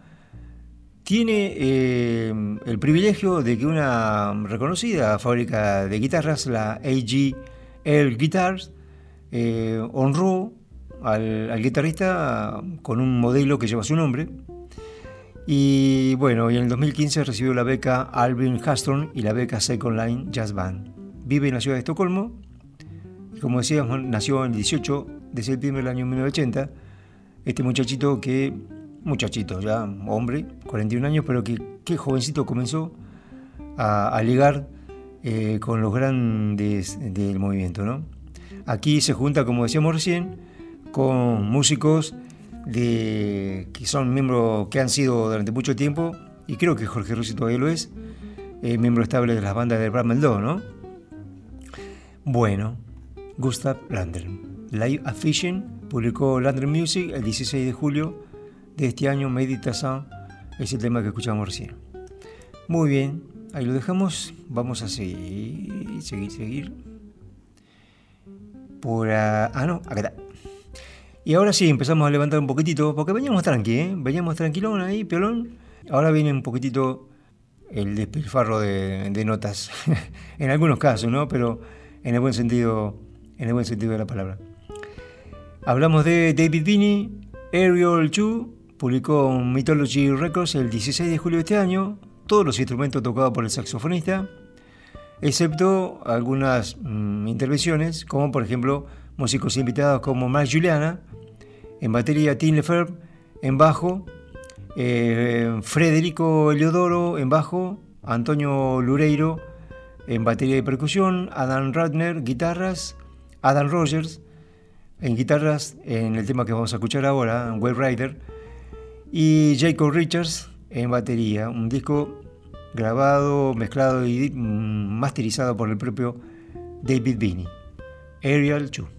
Tiene el privilegio de que una reconocida fábrica de guitarras, la AGL Guitars, honró al guitarrista con un modelo que lleva su nombre. Y bueno, y en el 2015 recibió la beca Alvin Hastron y la beca Second Line Jazz Band. Vive en la ciudad de Estocolmo y, como decíamos, nació el 18 de septiembre del año 1980. Este muchachito ya hombre, 41 años, pero que jovencito comenzó a ligar con los grandes del movimiento, ¿no? Aquí se junta, como decíamos recién, con músicos que son miembros que han sido durante mucho tiempo, y creo que Jorge Rossi todavía lo es, miembro estable de las bandas de Bramwell 2, ¿no? Bueno, Gustav Landren. Live at Fishing publicó Landren Music el 16 de julio de este año. Meditation es el tema que escuchamos recién. Muy bien, ahí lo dejamos. Vamos a seguir. No, acá está. Y ahora sí, empezamos a levantar un poquitito, porque veníamos veníamos tranquilón ahí, piolón. Ahora viene un poquitito el despilfarro de notas, en algunos casos, ¿no? Pero en el buen sentido de la palabra. Hablamos de David Binney. Aerial 2 publicó en Mythology Records el 16 de julio de este año. Todos los instrumentos tocados por el saxofonista, excepto algunas intervenciones, como por ejemplo músicos invitados como Mark Juliana en batería, Tim Lefebvre en bajo, Federico Eliodoro en bajo, Antonio Lureiro en batería y percusión, Adam Ratner guitarras, Adam Rogers en guitarras en el tema que vamos a escuchar ahora, Wave Rider, y Jacob Richards en batería. Un disco grabado, mezclado y masterizado por el propio David Binney. Aerial 2.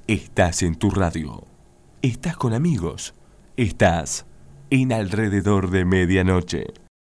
Estás en tu radio. Estás con amigos. Estás en Alrededor de Medianoche.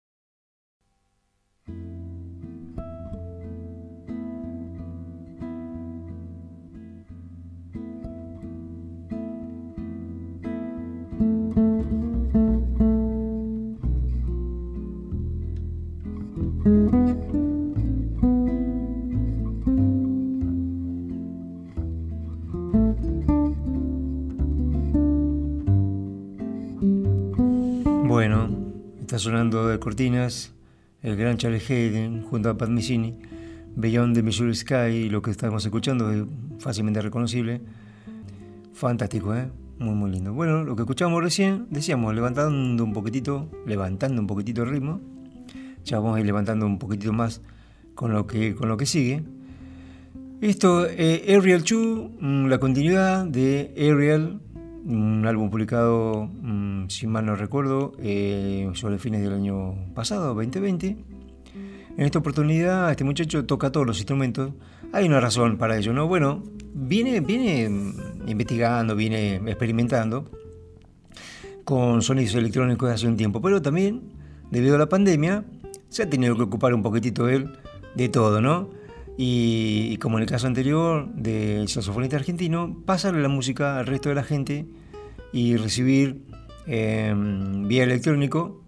Bueno, está sonando de cortinas el gran Charles Hayden junto a Pat Metheny, Beyond the Missouri Sky. Lo que estamos escuchando es fácilmente reconocible. Fantástico, ¿eh? Muy, muy lindo. Bueno, lo que escuchamos recién, decíamos, levantando un poquitito el ritmo. Ya vamos a ir levantando un poquitito más con lo que sigue. Esto, Aerial 2, la continuidad de Aerial, un álbum publicado, si mal no recuerdo, sobre fines del año pasado, 2020. En esta oportunidad, este muchacho toca todos los instrumentos. Hay una razón para ello, ¿no? Bueno, viene investigando, viene experimentando con sonidos electrónicos hace un tiempo, pero también, debido a la pandemia, se ha tenido que ocupar un poquitito él de todo, ¿no? Y como en el caso anterior del saxofonista argentino, pasarle la música al resto de la gente y recibir vía electrónico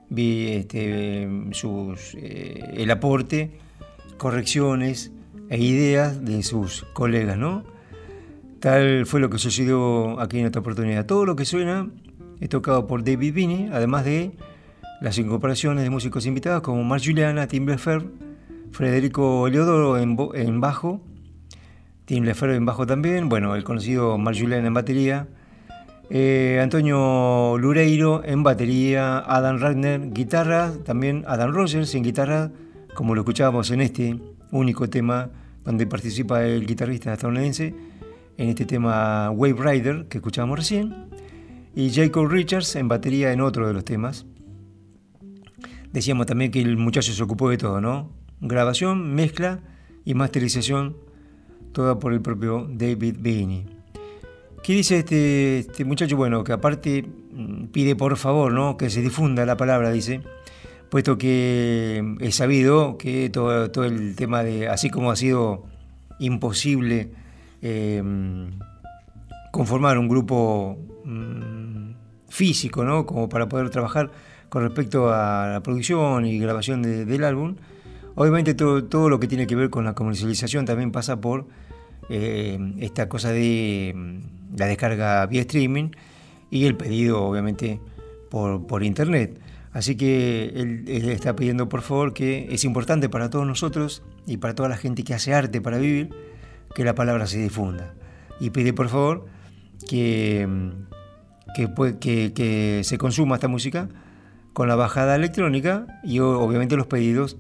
el aporte, correcciones e ideas de sus colegas, ¿no? Tal fue lo que sucedió aquí en esta oportunidad. Todo lo que suena es tocado por David Binney, además de las incorporaciones de músicos invitados como Mark Juliana, Tim Lefebvre, Federico Leodoro en bajo, Tim Lefebvre en bajo también, bueno, el conocido Mark Juliana en batería, Antonio Lureiro en batería, Adam Ragner guitarra, también Adam Rogers en guitarra, como lo escuchábamos en este único tema donde participa el guitarrista estadounidense, en este tema Wave Rider que escuchábamos recién, y Jacob Richards en batería en otro de los temas. Decíamos también que el muchacho se ocupó de todo, ¿no? Grabación, mezcla y masterización, toda por el propio David Binney. ¿Qué dice este muchacho? Bueno, que aparte pide por favor, ¿no?, que se difunda la palabra, dice, puesto que es sabido que todo el tema de, así como ha sido imposible conformar un grupo físico, ¿no?, como para poder trabajar con respecto a la producción y grabación del álbum, obviamente todo lo que tiene que ver con la comercialización también pasa por esta cosa de la descarga vía streaming y el pedido obviamente por internet. Así que él está pidiendo por favor, que es importante para todos nosotros y para toda la gente que hace arte para vivir, que la palabra se difunda, y pide por favor que se consuma esta música con la bajada electrónica y obviamente los pedidos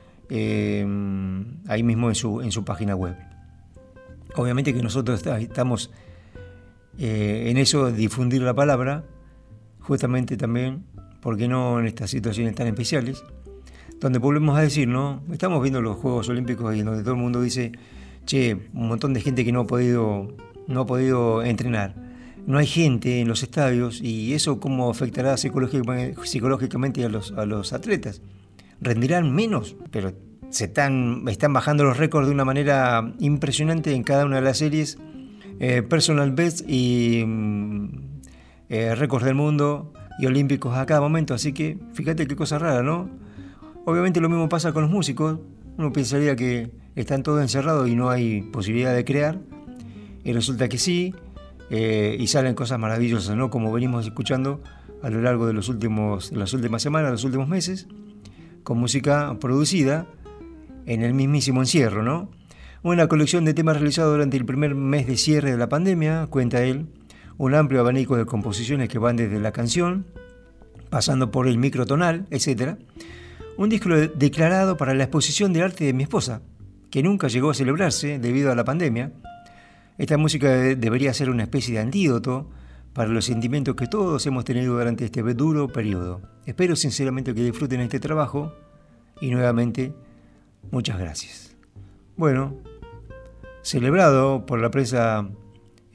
ahí mismo en su página web. Obviamente que nosotros estamos en eso de difundir la palabra, justamente también, ¿por qué no en estas situaciones tan especiales? Donde volvemos a decir, ¿no? Estamos viendo los Juegos Olímpicos y donde todo el mundo dice, che, un montón de gente que no ha podido entrenar. No hay gente en los estadios, y eso cómo afectará psicológicamente a los atletas. Rendirán menos, pero están bajando los récords de una manera impresionante en cada una de las series, personal best y récords del mundo y olímpicos a cada momento. Así que fíjate qué cosa rara, ¿no? Obviamente lo mismo pasa con los músicos. Uno pensaría que están todos encerrados y no hay posibilidad de crear, y resulta que sí, y salen cosas maravillosas, ¿no?, como venimos escuchando a lo largo de las últimas semanas, los últimos meses, con música producida en el mismísimo encierro, ¿no? Una colección de temas realizados durante el primer mes de cierre de la pandemia, cuenta él, un amplio abanico de composiciones que van desde la canción, pasando por el microtonal, etc. Un disco declarado para la exposición de arte de mi esposa, que nunca llegó a celebrarse debido a la pandemia. Esta música debería ser una especie de antídoto para los sentimientos que todos hemos tenido durante este duro periodo. Espero sinceramente que disfruten este trabajo y nuevamente muchas gracias. Bueno, celebrado por la prensa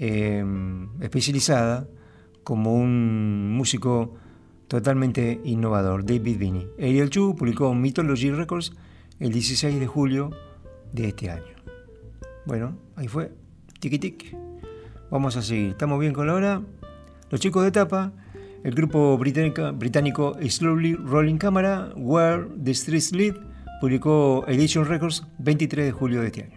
especializada como un músico totalmente innovador, David Binney. Ariel Chu publicó Mythology Records el 16 de julio de este año. Bueno, ahí fue, tiki tic. Vamos a seguir, estamos bien con la hora. Los chicos de tapa, el grupo británico Slowly Rolling Camera, Where the Streets Lead, publicó Edition Records 23 de julio de este año.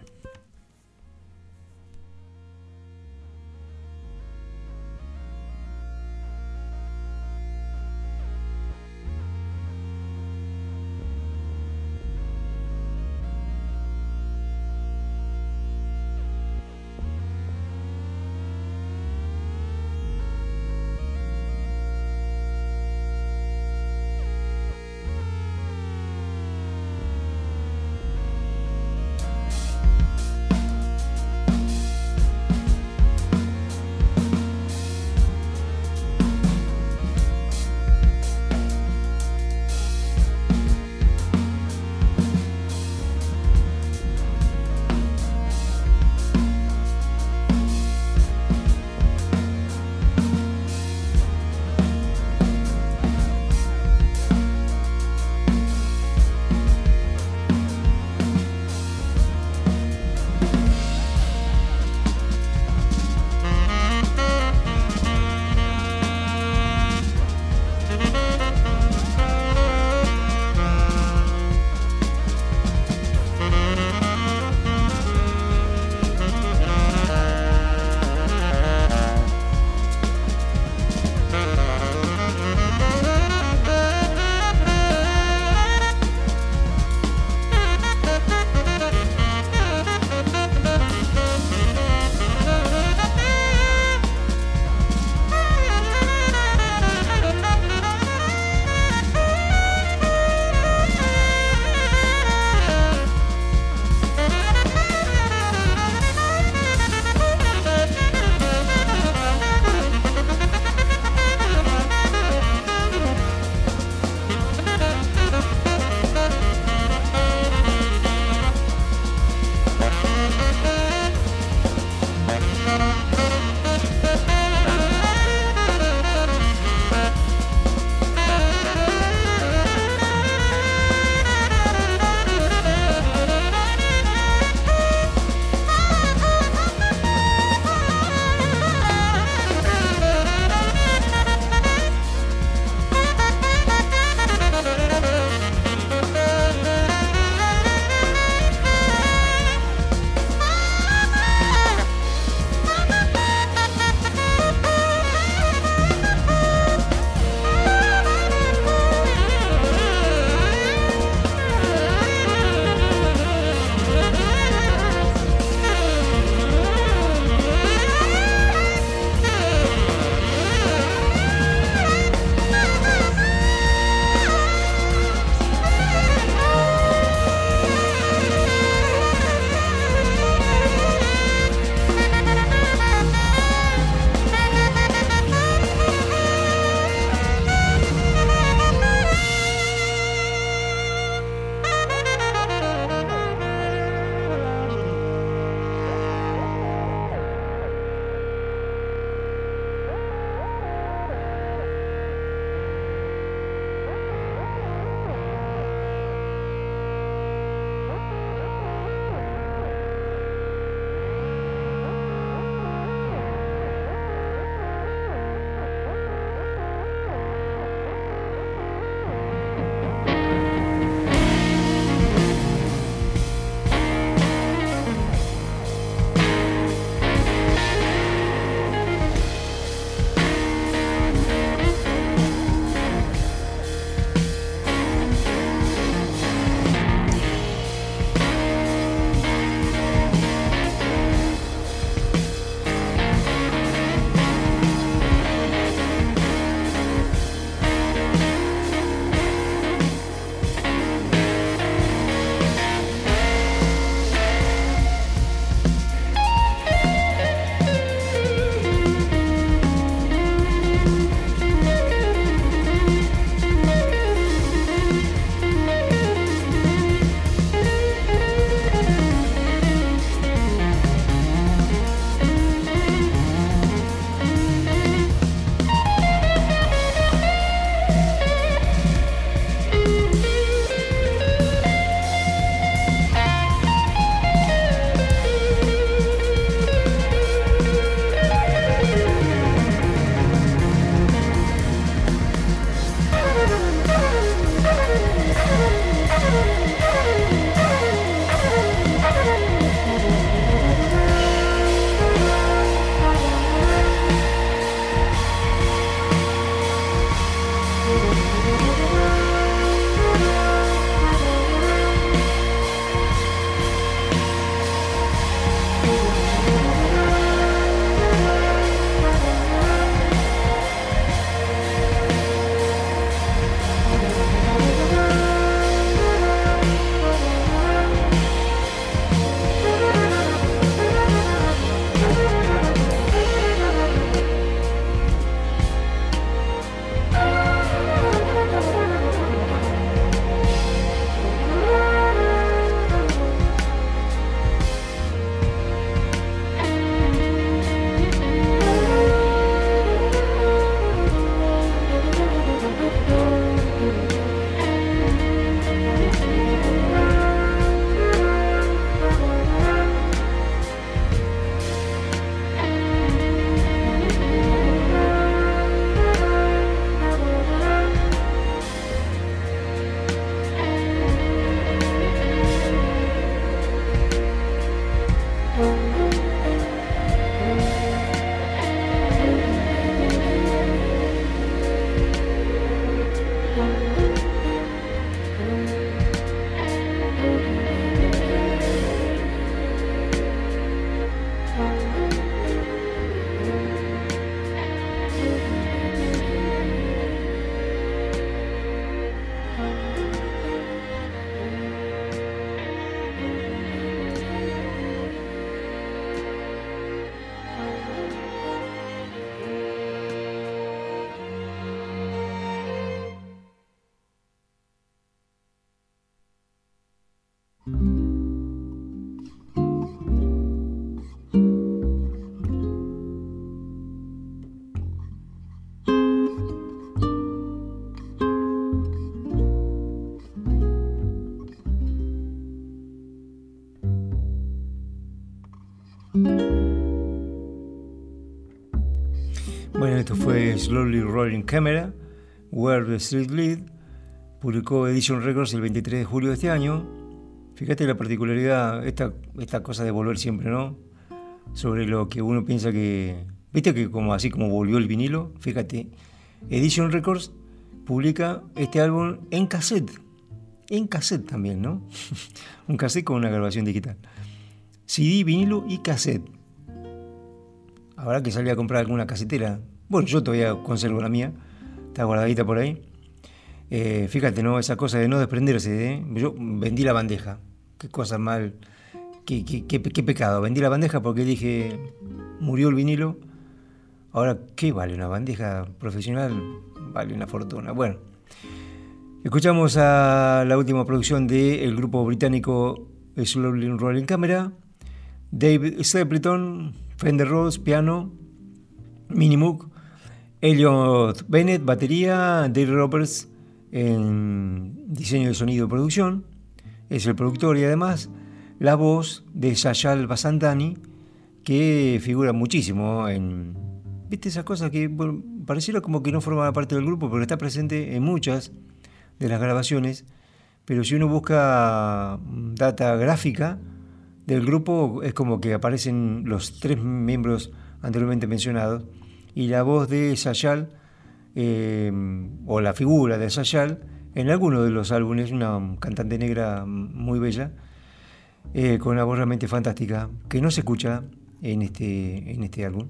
Bueno, esto fue Slowly Rolling Camera, Where the Street Lead, publicó Edition Records el 23 de julio de este año. Fíjate la particularidad, esta cosa de volver siempre, ¿no? Sobre lo que uno piensa que... ¿Viste que como así como volvió el vinilo? Fíjate, Edition Records publica este álbum en cassette también, ¿no? Un cassette con una grabación digital. CD, vinilo y cassette. Habrá que salir a comprar alguna casetera. Bueno, yo todavía conservo la mía, está guardadita por ahí. Fíjate, ¿no? Esa cosa de no desprenderse, ¿eh? Yo vendí la bandeja. Qué cosa mal, qué pecado. Vendí la bandeja porque dije, murió el vinilo. Ahora, ¿qué vale una bandeja profesional? Vale una fortuna. Bueno, escuchamos a la última producción del grupo británico Slowly Rolling Camera. Dave Stapleton, Fender Rhodes, piano, Minnie Moog, Elliot Bennett, batería, Dave Roberts en diseño de sonido y producción, es el productor y además la voz de Sajal Vasantani, que figura muchísimo en... ¿Viste esas cosas que bueno, pareciera como que no forma parte del grupo, pero está presente en muchas de las grabaciones? Pero si uno busca data gráfica del grupo, es como que aparecen los 3 miembros anteriormente mencionados, y la voz de Sajal, o la figura de Sajal, en alguno de los álbumes, una cantante negra muy bella, con una voz realmente fantástica, que no se escucha en este álbum.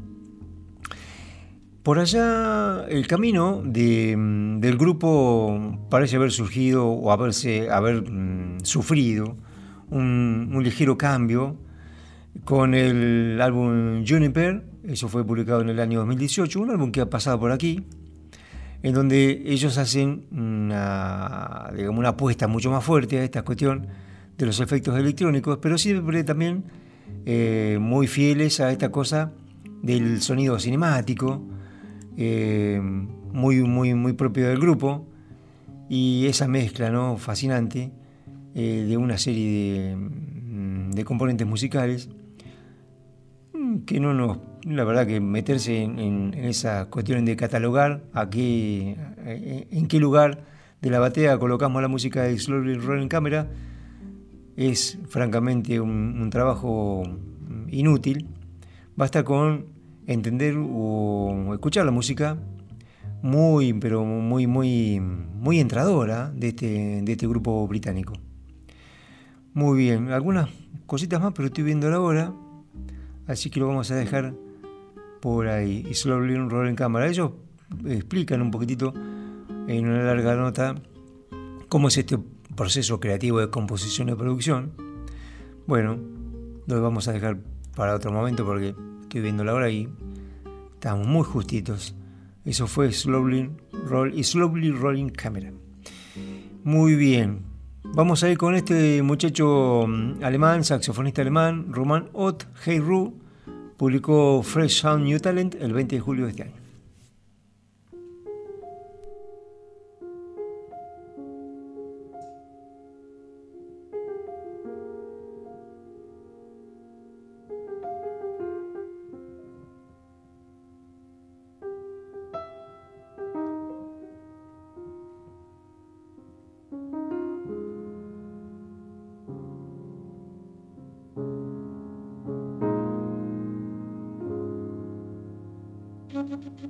Por allá el camino del grupo parece haber surgido o haber sufrido un ligero cambio con el álbum Juniper. Eso fue publicado en el año 2018, un álbum que ha pasado por aquí, en donde ellos hacen una apuesta mucho más fuerte a esta cuestión de los efectos electrónicos, pero siempre también muy fieles a esta cosa del sonido cinemático, muy propio del grupo, y esa mezcla, ¿no?, fascinante de una serie de componentes musicales que no nos, la verdad que meterse en esa cuestión de catalogar en qué lugar de la batea colocamos la música de Slowly Rolling Camera es francamente un trabajo inútil. Basta con entender o escuchar la música muy entradora de este grupo británico. Muy bien, algunas cositas más, pero estoy viendo la hora, así que lo vamos a dejar por ahí. Slowly Rolling Camera. Ellos explican un poquitito en una larga nota cómo es este proceso creativo de composición y producción. Bueno, lo vamos a dejar para otro momento porque estoy viendo la hora y estamos muy justitos. Eso fue Slowly Rolling Camera. Muy bien. Vamos a ir con este muchacho alemán, saxofonista alemán, Roman Ott Heyru. Publicó Fresh Sound New Talent el 20 de julio de este año. Thank you.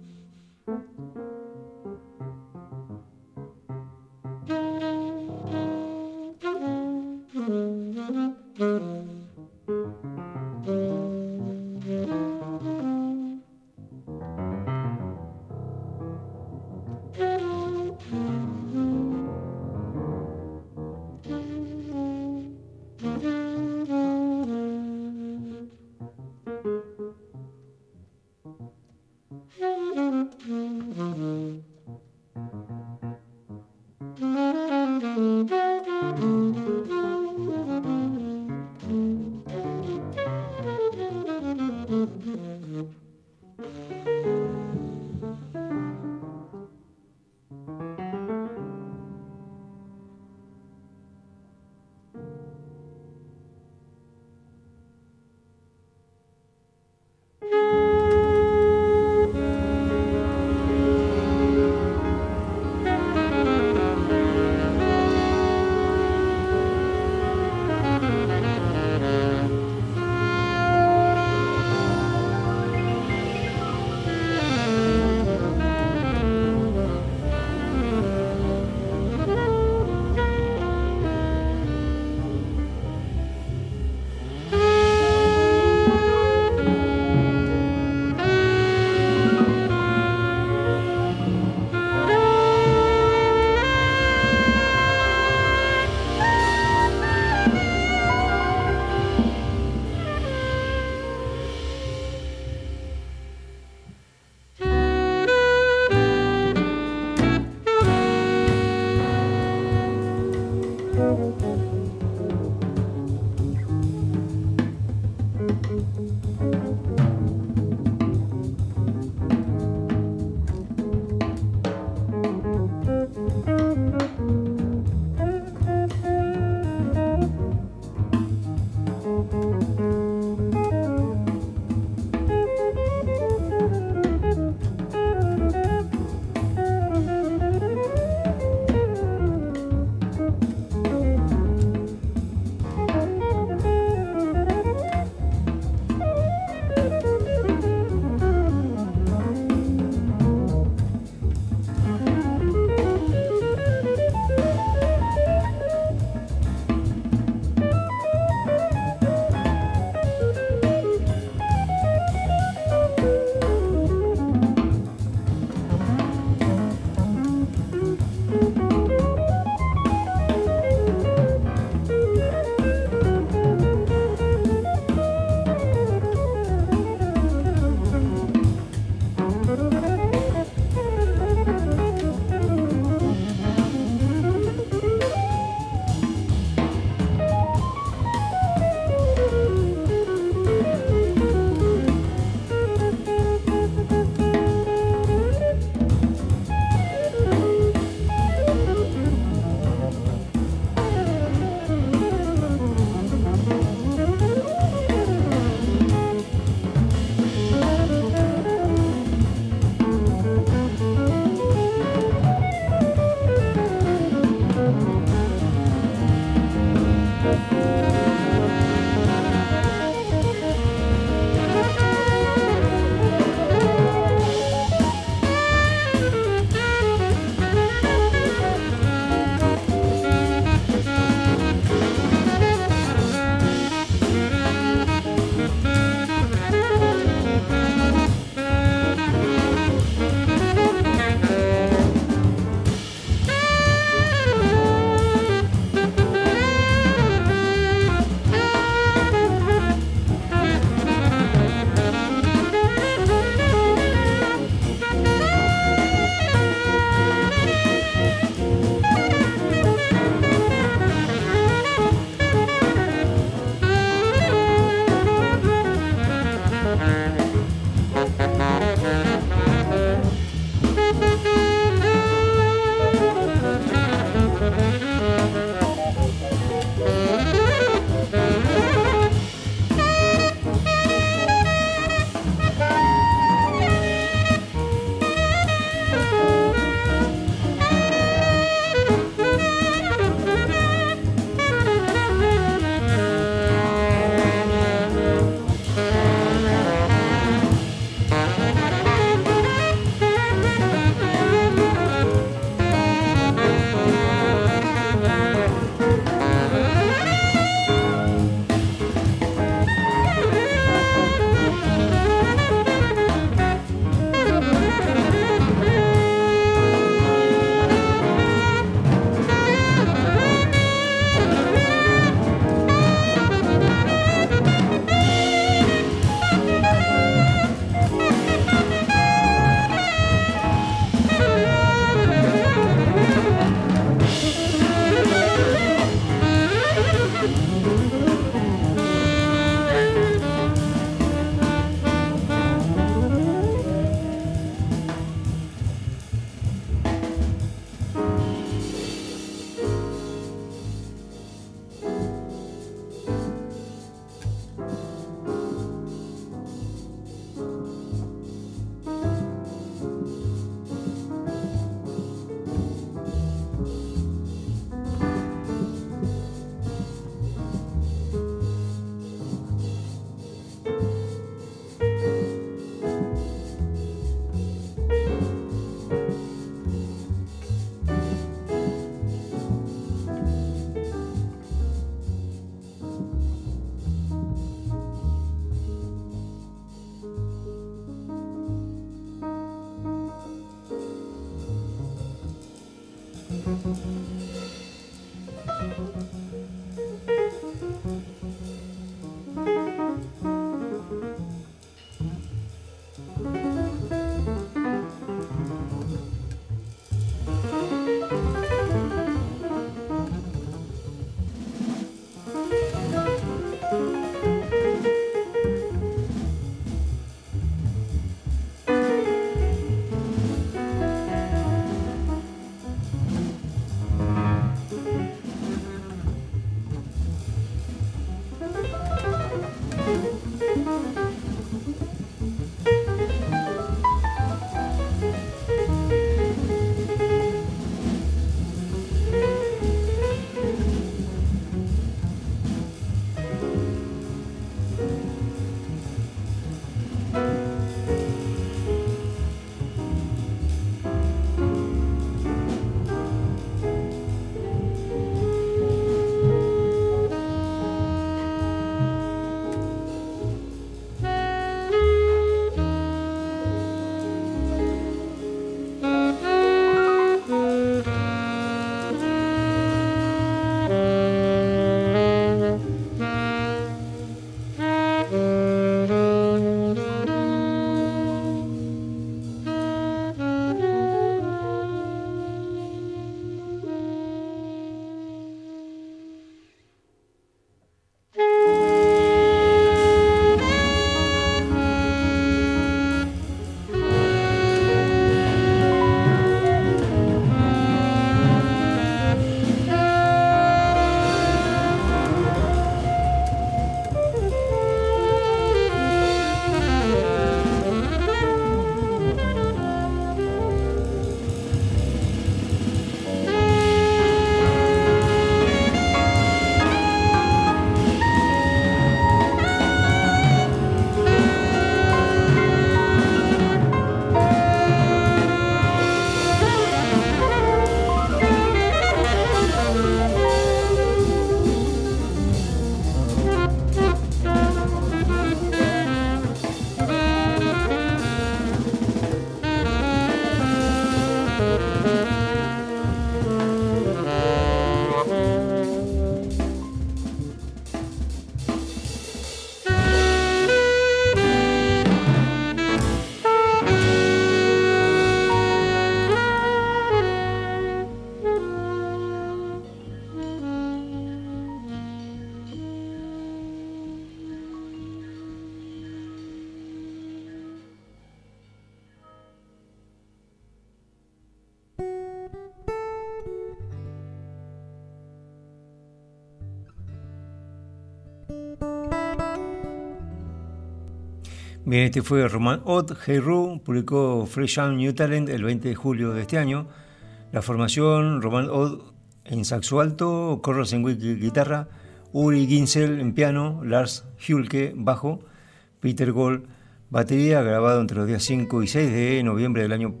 Bien, este fue Roman Odd, Hey Ru, publicó Fresh Young New Talent el 20 de julio de este año. La formación: Roman Odd en saxo alto, Corro Senwick guitarra, Uri Ginsel en piano, Lars Hulke bajo, Peter Gold batería, grabado entre los días 5 y 6 de noviembre del año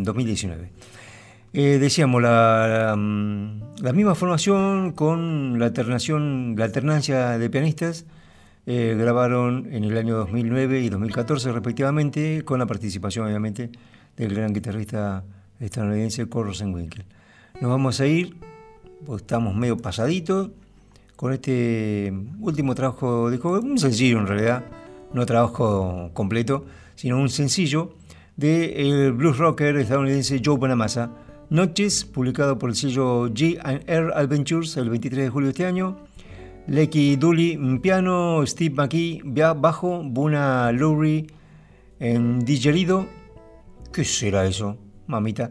2019. Decíamos, la misma formación con la alternancia de pianistas. Grabaron en el año 2009 y 2014 respectivamente, con la participación obviamente del gran guitarrista estadounidense Corro Senwick. Nos vamos a ir, pues estamos medio pasaditos, con este último trabajo discográfico, un sencillo en realidad, no trabajo completo, sino un sencillo del blues rocker estadounidense Joe Bonamassa, Noches, publicado por el sello G&R Adventures el 23 de julio de este año. Lecky Dooley en piano, Steve McKee bajo, Buna Lowry en digerido. ¿Qué será eso, mamita?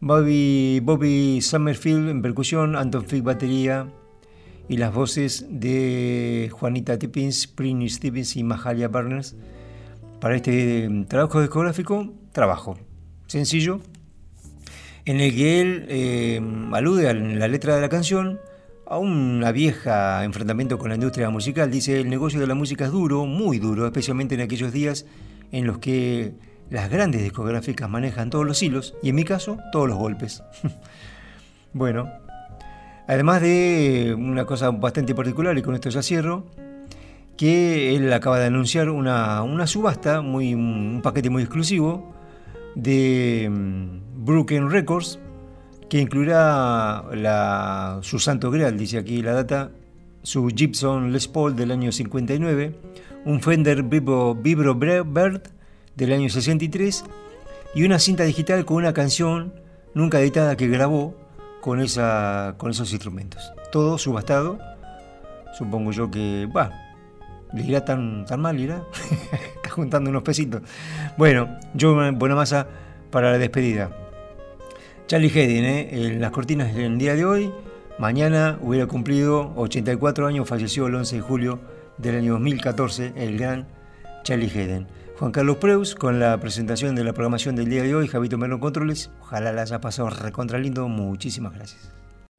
Bobby Summerfield en percusión, Anton Fick batería y las voces de Juanita Tippins, Prinny Stevens y Mahalia Barnes. Para este trabajo discográfico, trabajo sencillo, en el que él alude en la letra de la canción a una vieja enfrentamiento con la industria musical. Dice: el negocio de la música es duro, muy duro, especialmente en aquellos días en los que las grandes discográficas manejan todos los hilos y en mi caso todos los golpes. Bueno, además de una cosa bastante particular, y con esto ya cierro, que él acaba de anunciar una subasta, un paquete muy exclusivo de Broken Records, que incluirá su santo grial, dice aquí la data, su Gibson Les Paul del año 59, un Fender Vibro Bird del año 63 y una cinta digital con una canción nunca editada que grabó con esos instrumentos. Todo subastado. Supongo yo que, le irá tan mal, irá. Está juntando unos pesitos. Bueno, Joe Bonamassa para la despedida. Charlie Haden, en las cortinas del día de hoy. Mañana hubiera cumplido 84 años, falleció el 11 de julio del año 2014, el gran Charlie Haden. Juan Carlos Preus con la presentación de la programación del día de hoy, Javito Merlo Controles. Ojalá la haya pasado recontra lindo. Muchísimas gracias.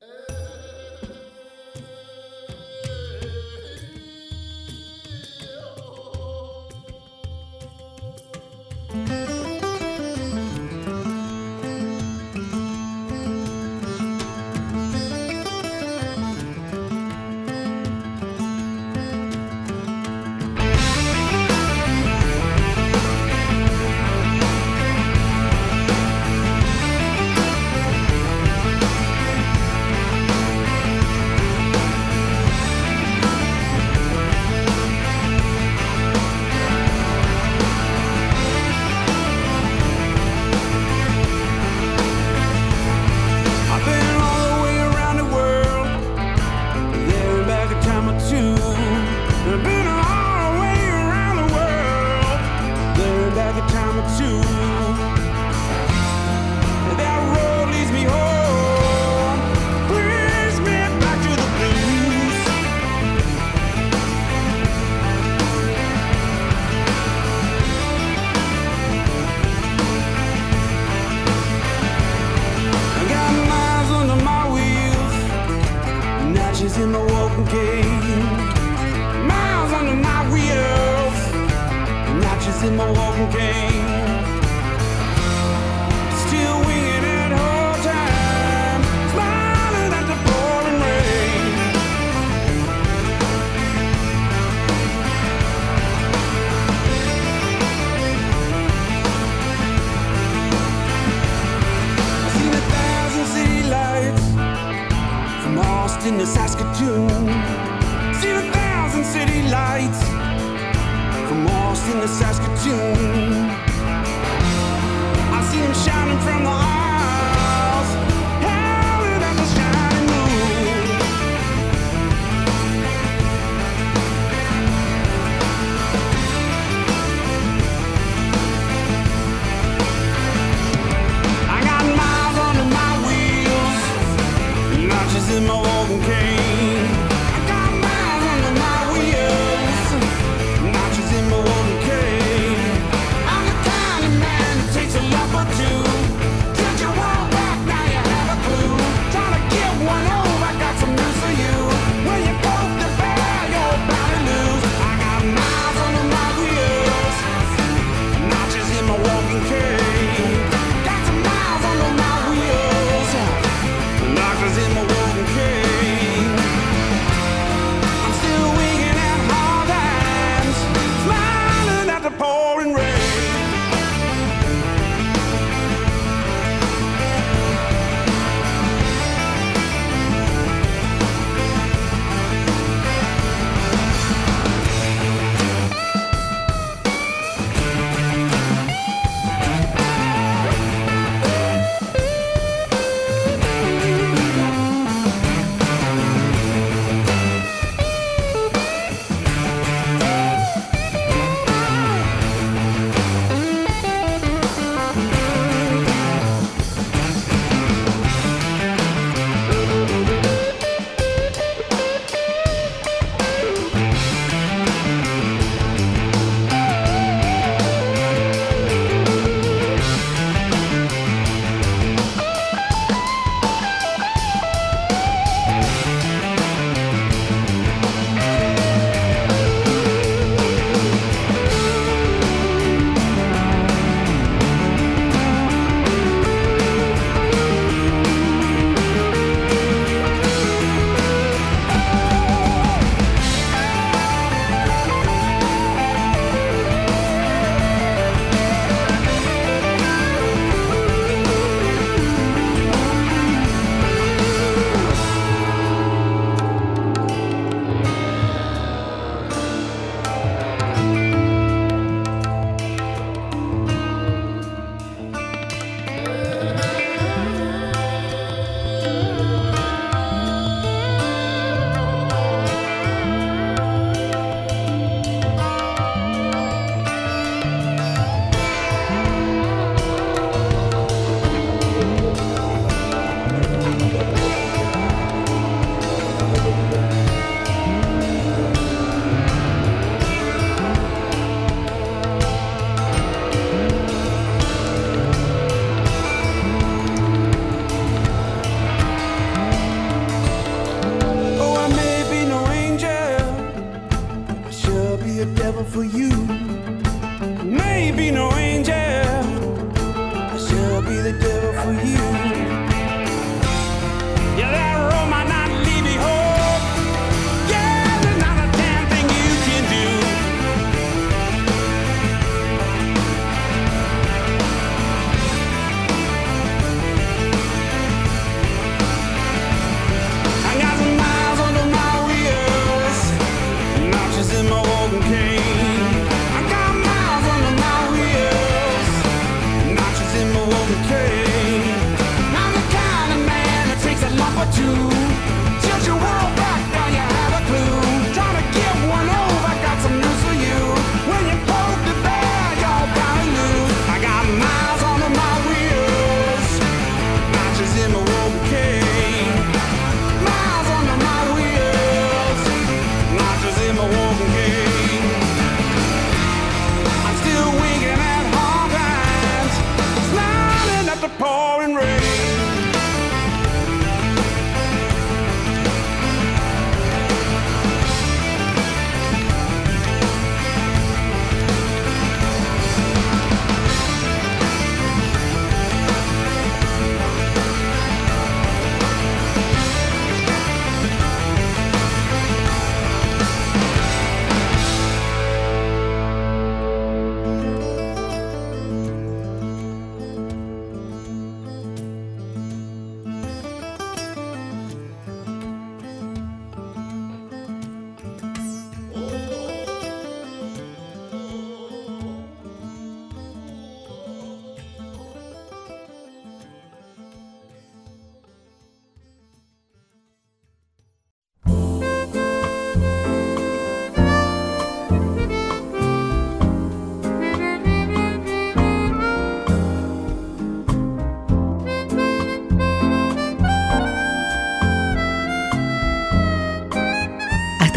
In my walking cane, miles under my wheels, notches in my walking cane. Still winging it all time, smiling at the pouring rain. I've seen 1,000 city lights from Austin to Saskatoon. Seen 1,000 city lights from Austin to Saskatoon. I see them shining from the aisles, howling at the shining moon. I got miles under my wheels, notches in my walking cane. I got miles under my wheels, notches in my walking cane. I'm the kind of man that takes a lap or two. Did you walk back, now you have a clue. Trying to get one over, I got some news for you. When you go to bear, you're bound to lose. I got miles under my wheels, notches in my walking cane. Got some miles under my wheels, notches in my walking cane.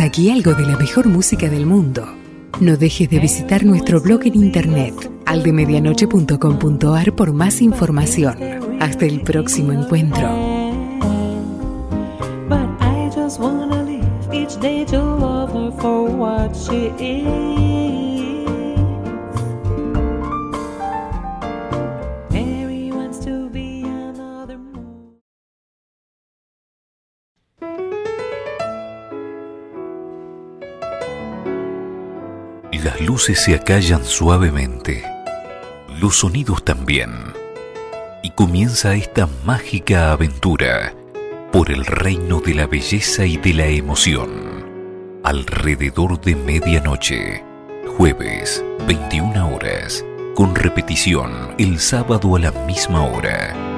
hasta aquí algo de la mejor música del mundo. No dejes de visitar nuestro blog en internet, aldemedianoche.com.ar, por más información. Hasta el próximo encuentro. But I just wanna live each day to love her for what she is. Mary wants to be another moon. Las luces se acallan suavemente, los sonidos también, y comienza esta mágica aventura por el reino de la belleza y de la emoción. Alrededor de medianoche, jueves, 21 horas, con repetición el sábado a la misma hora.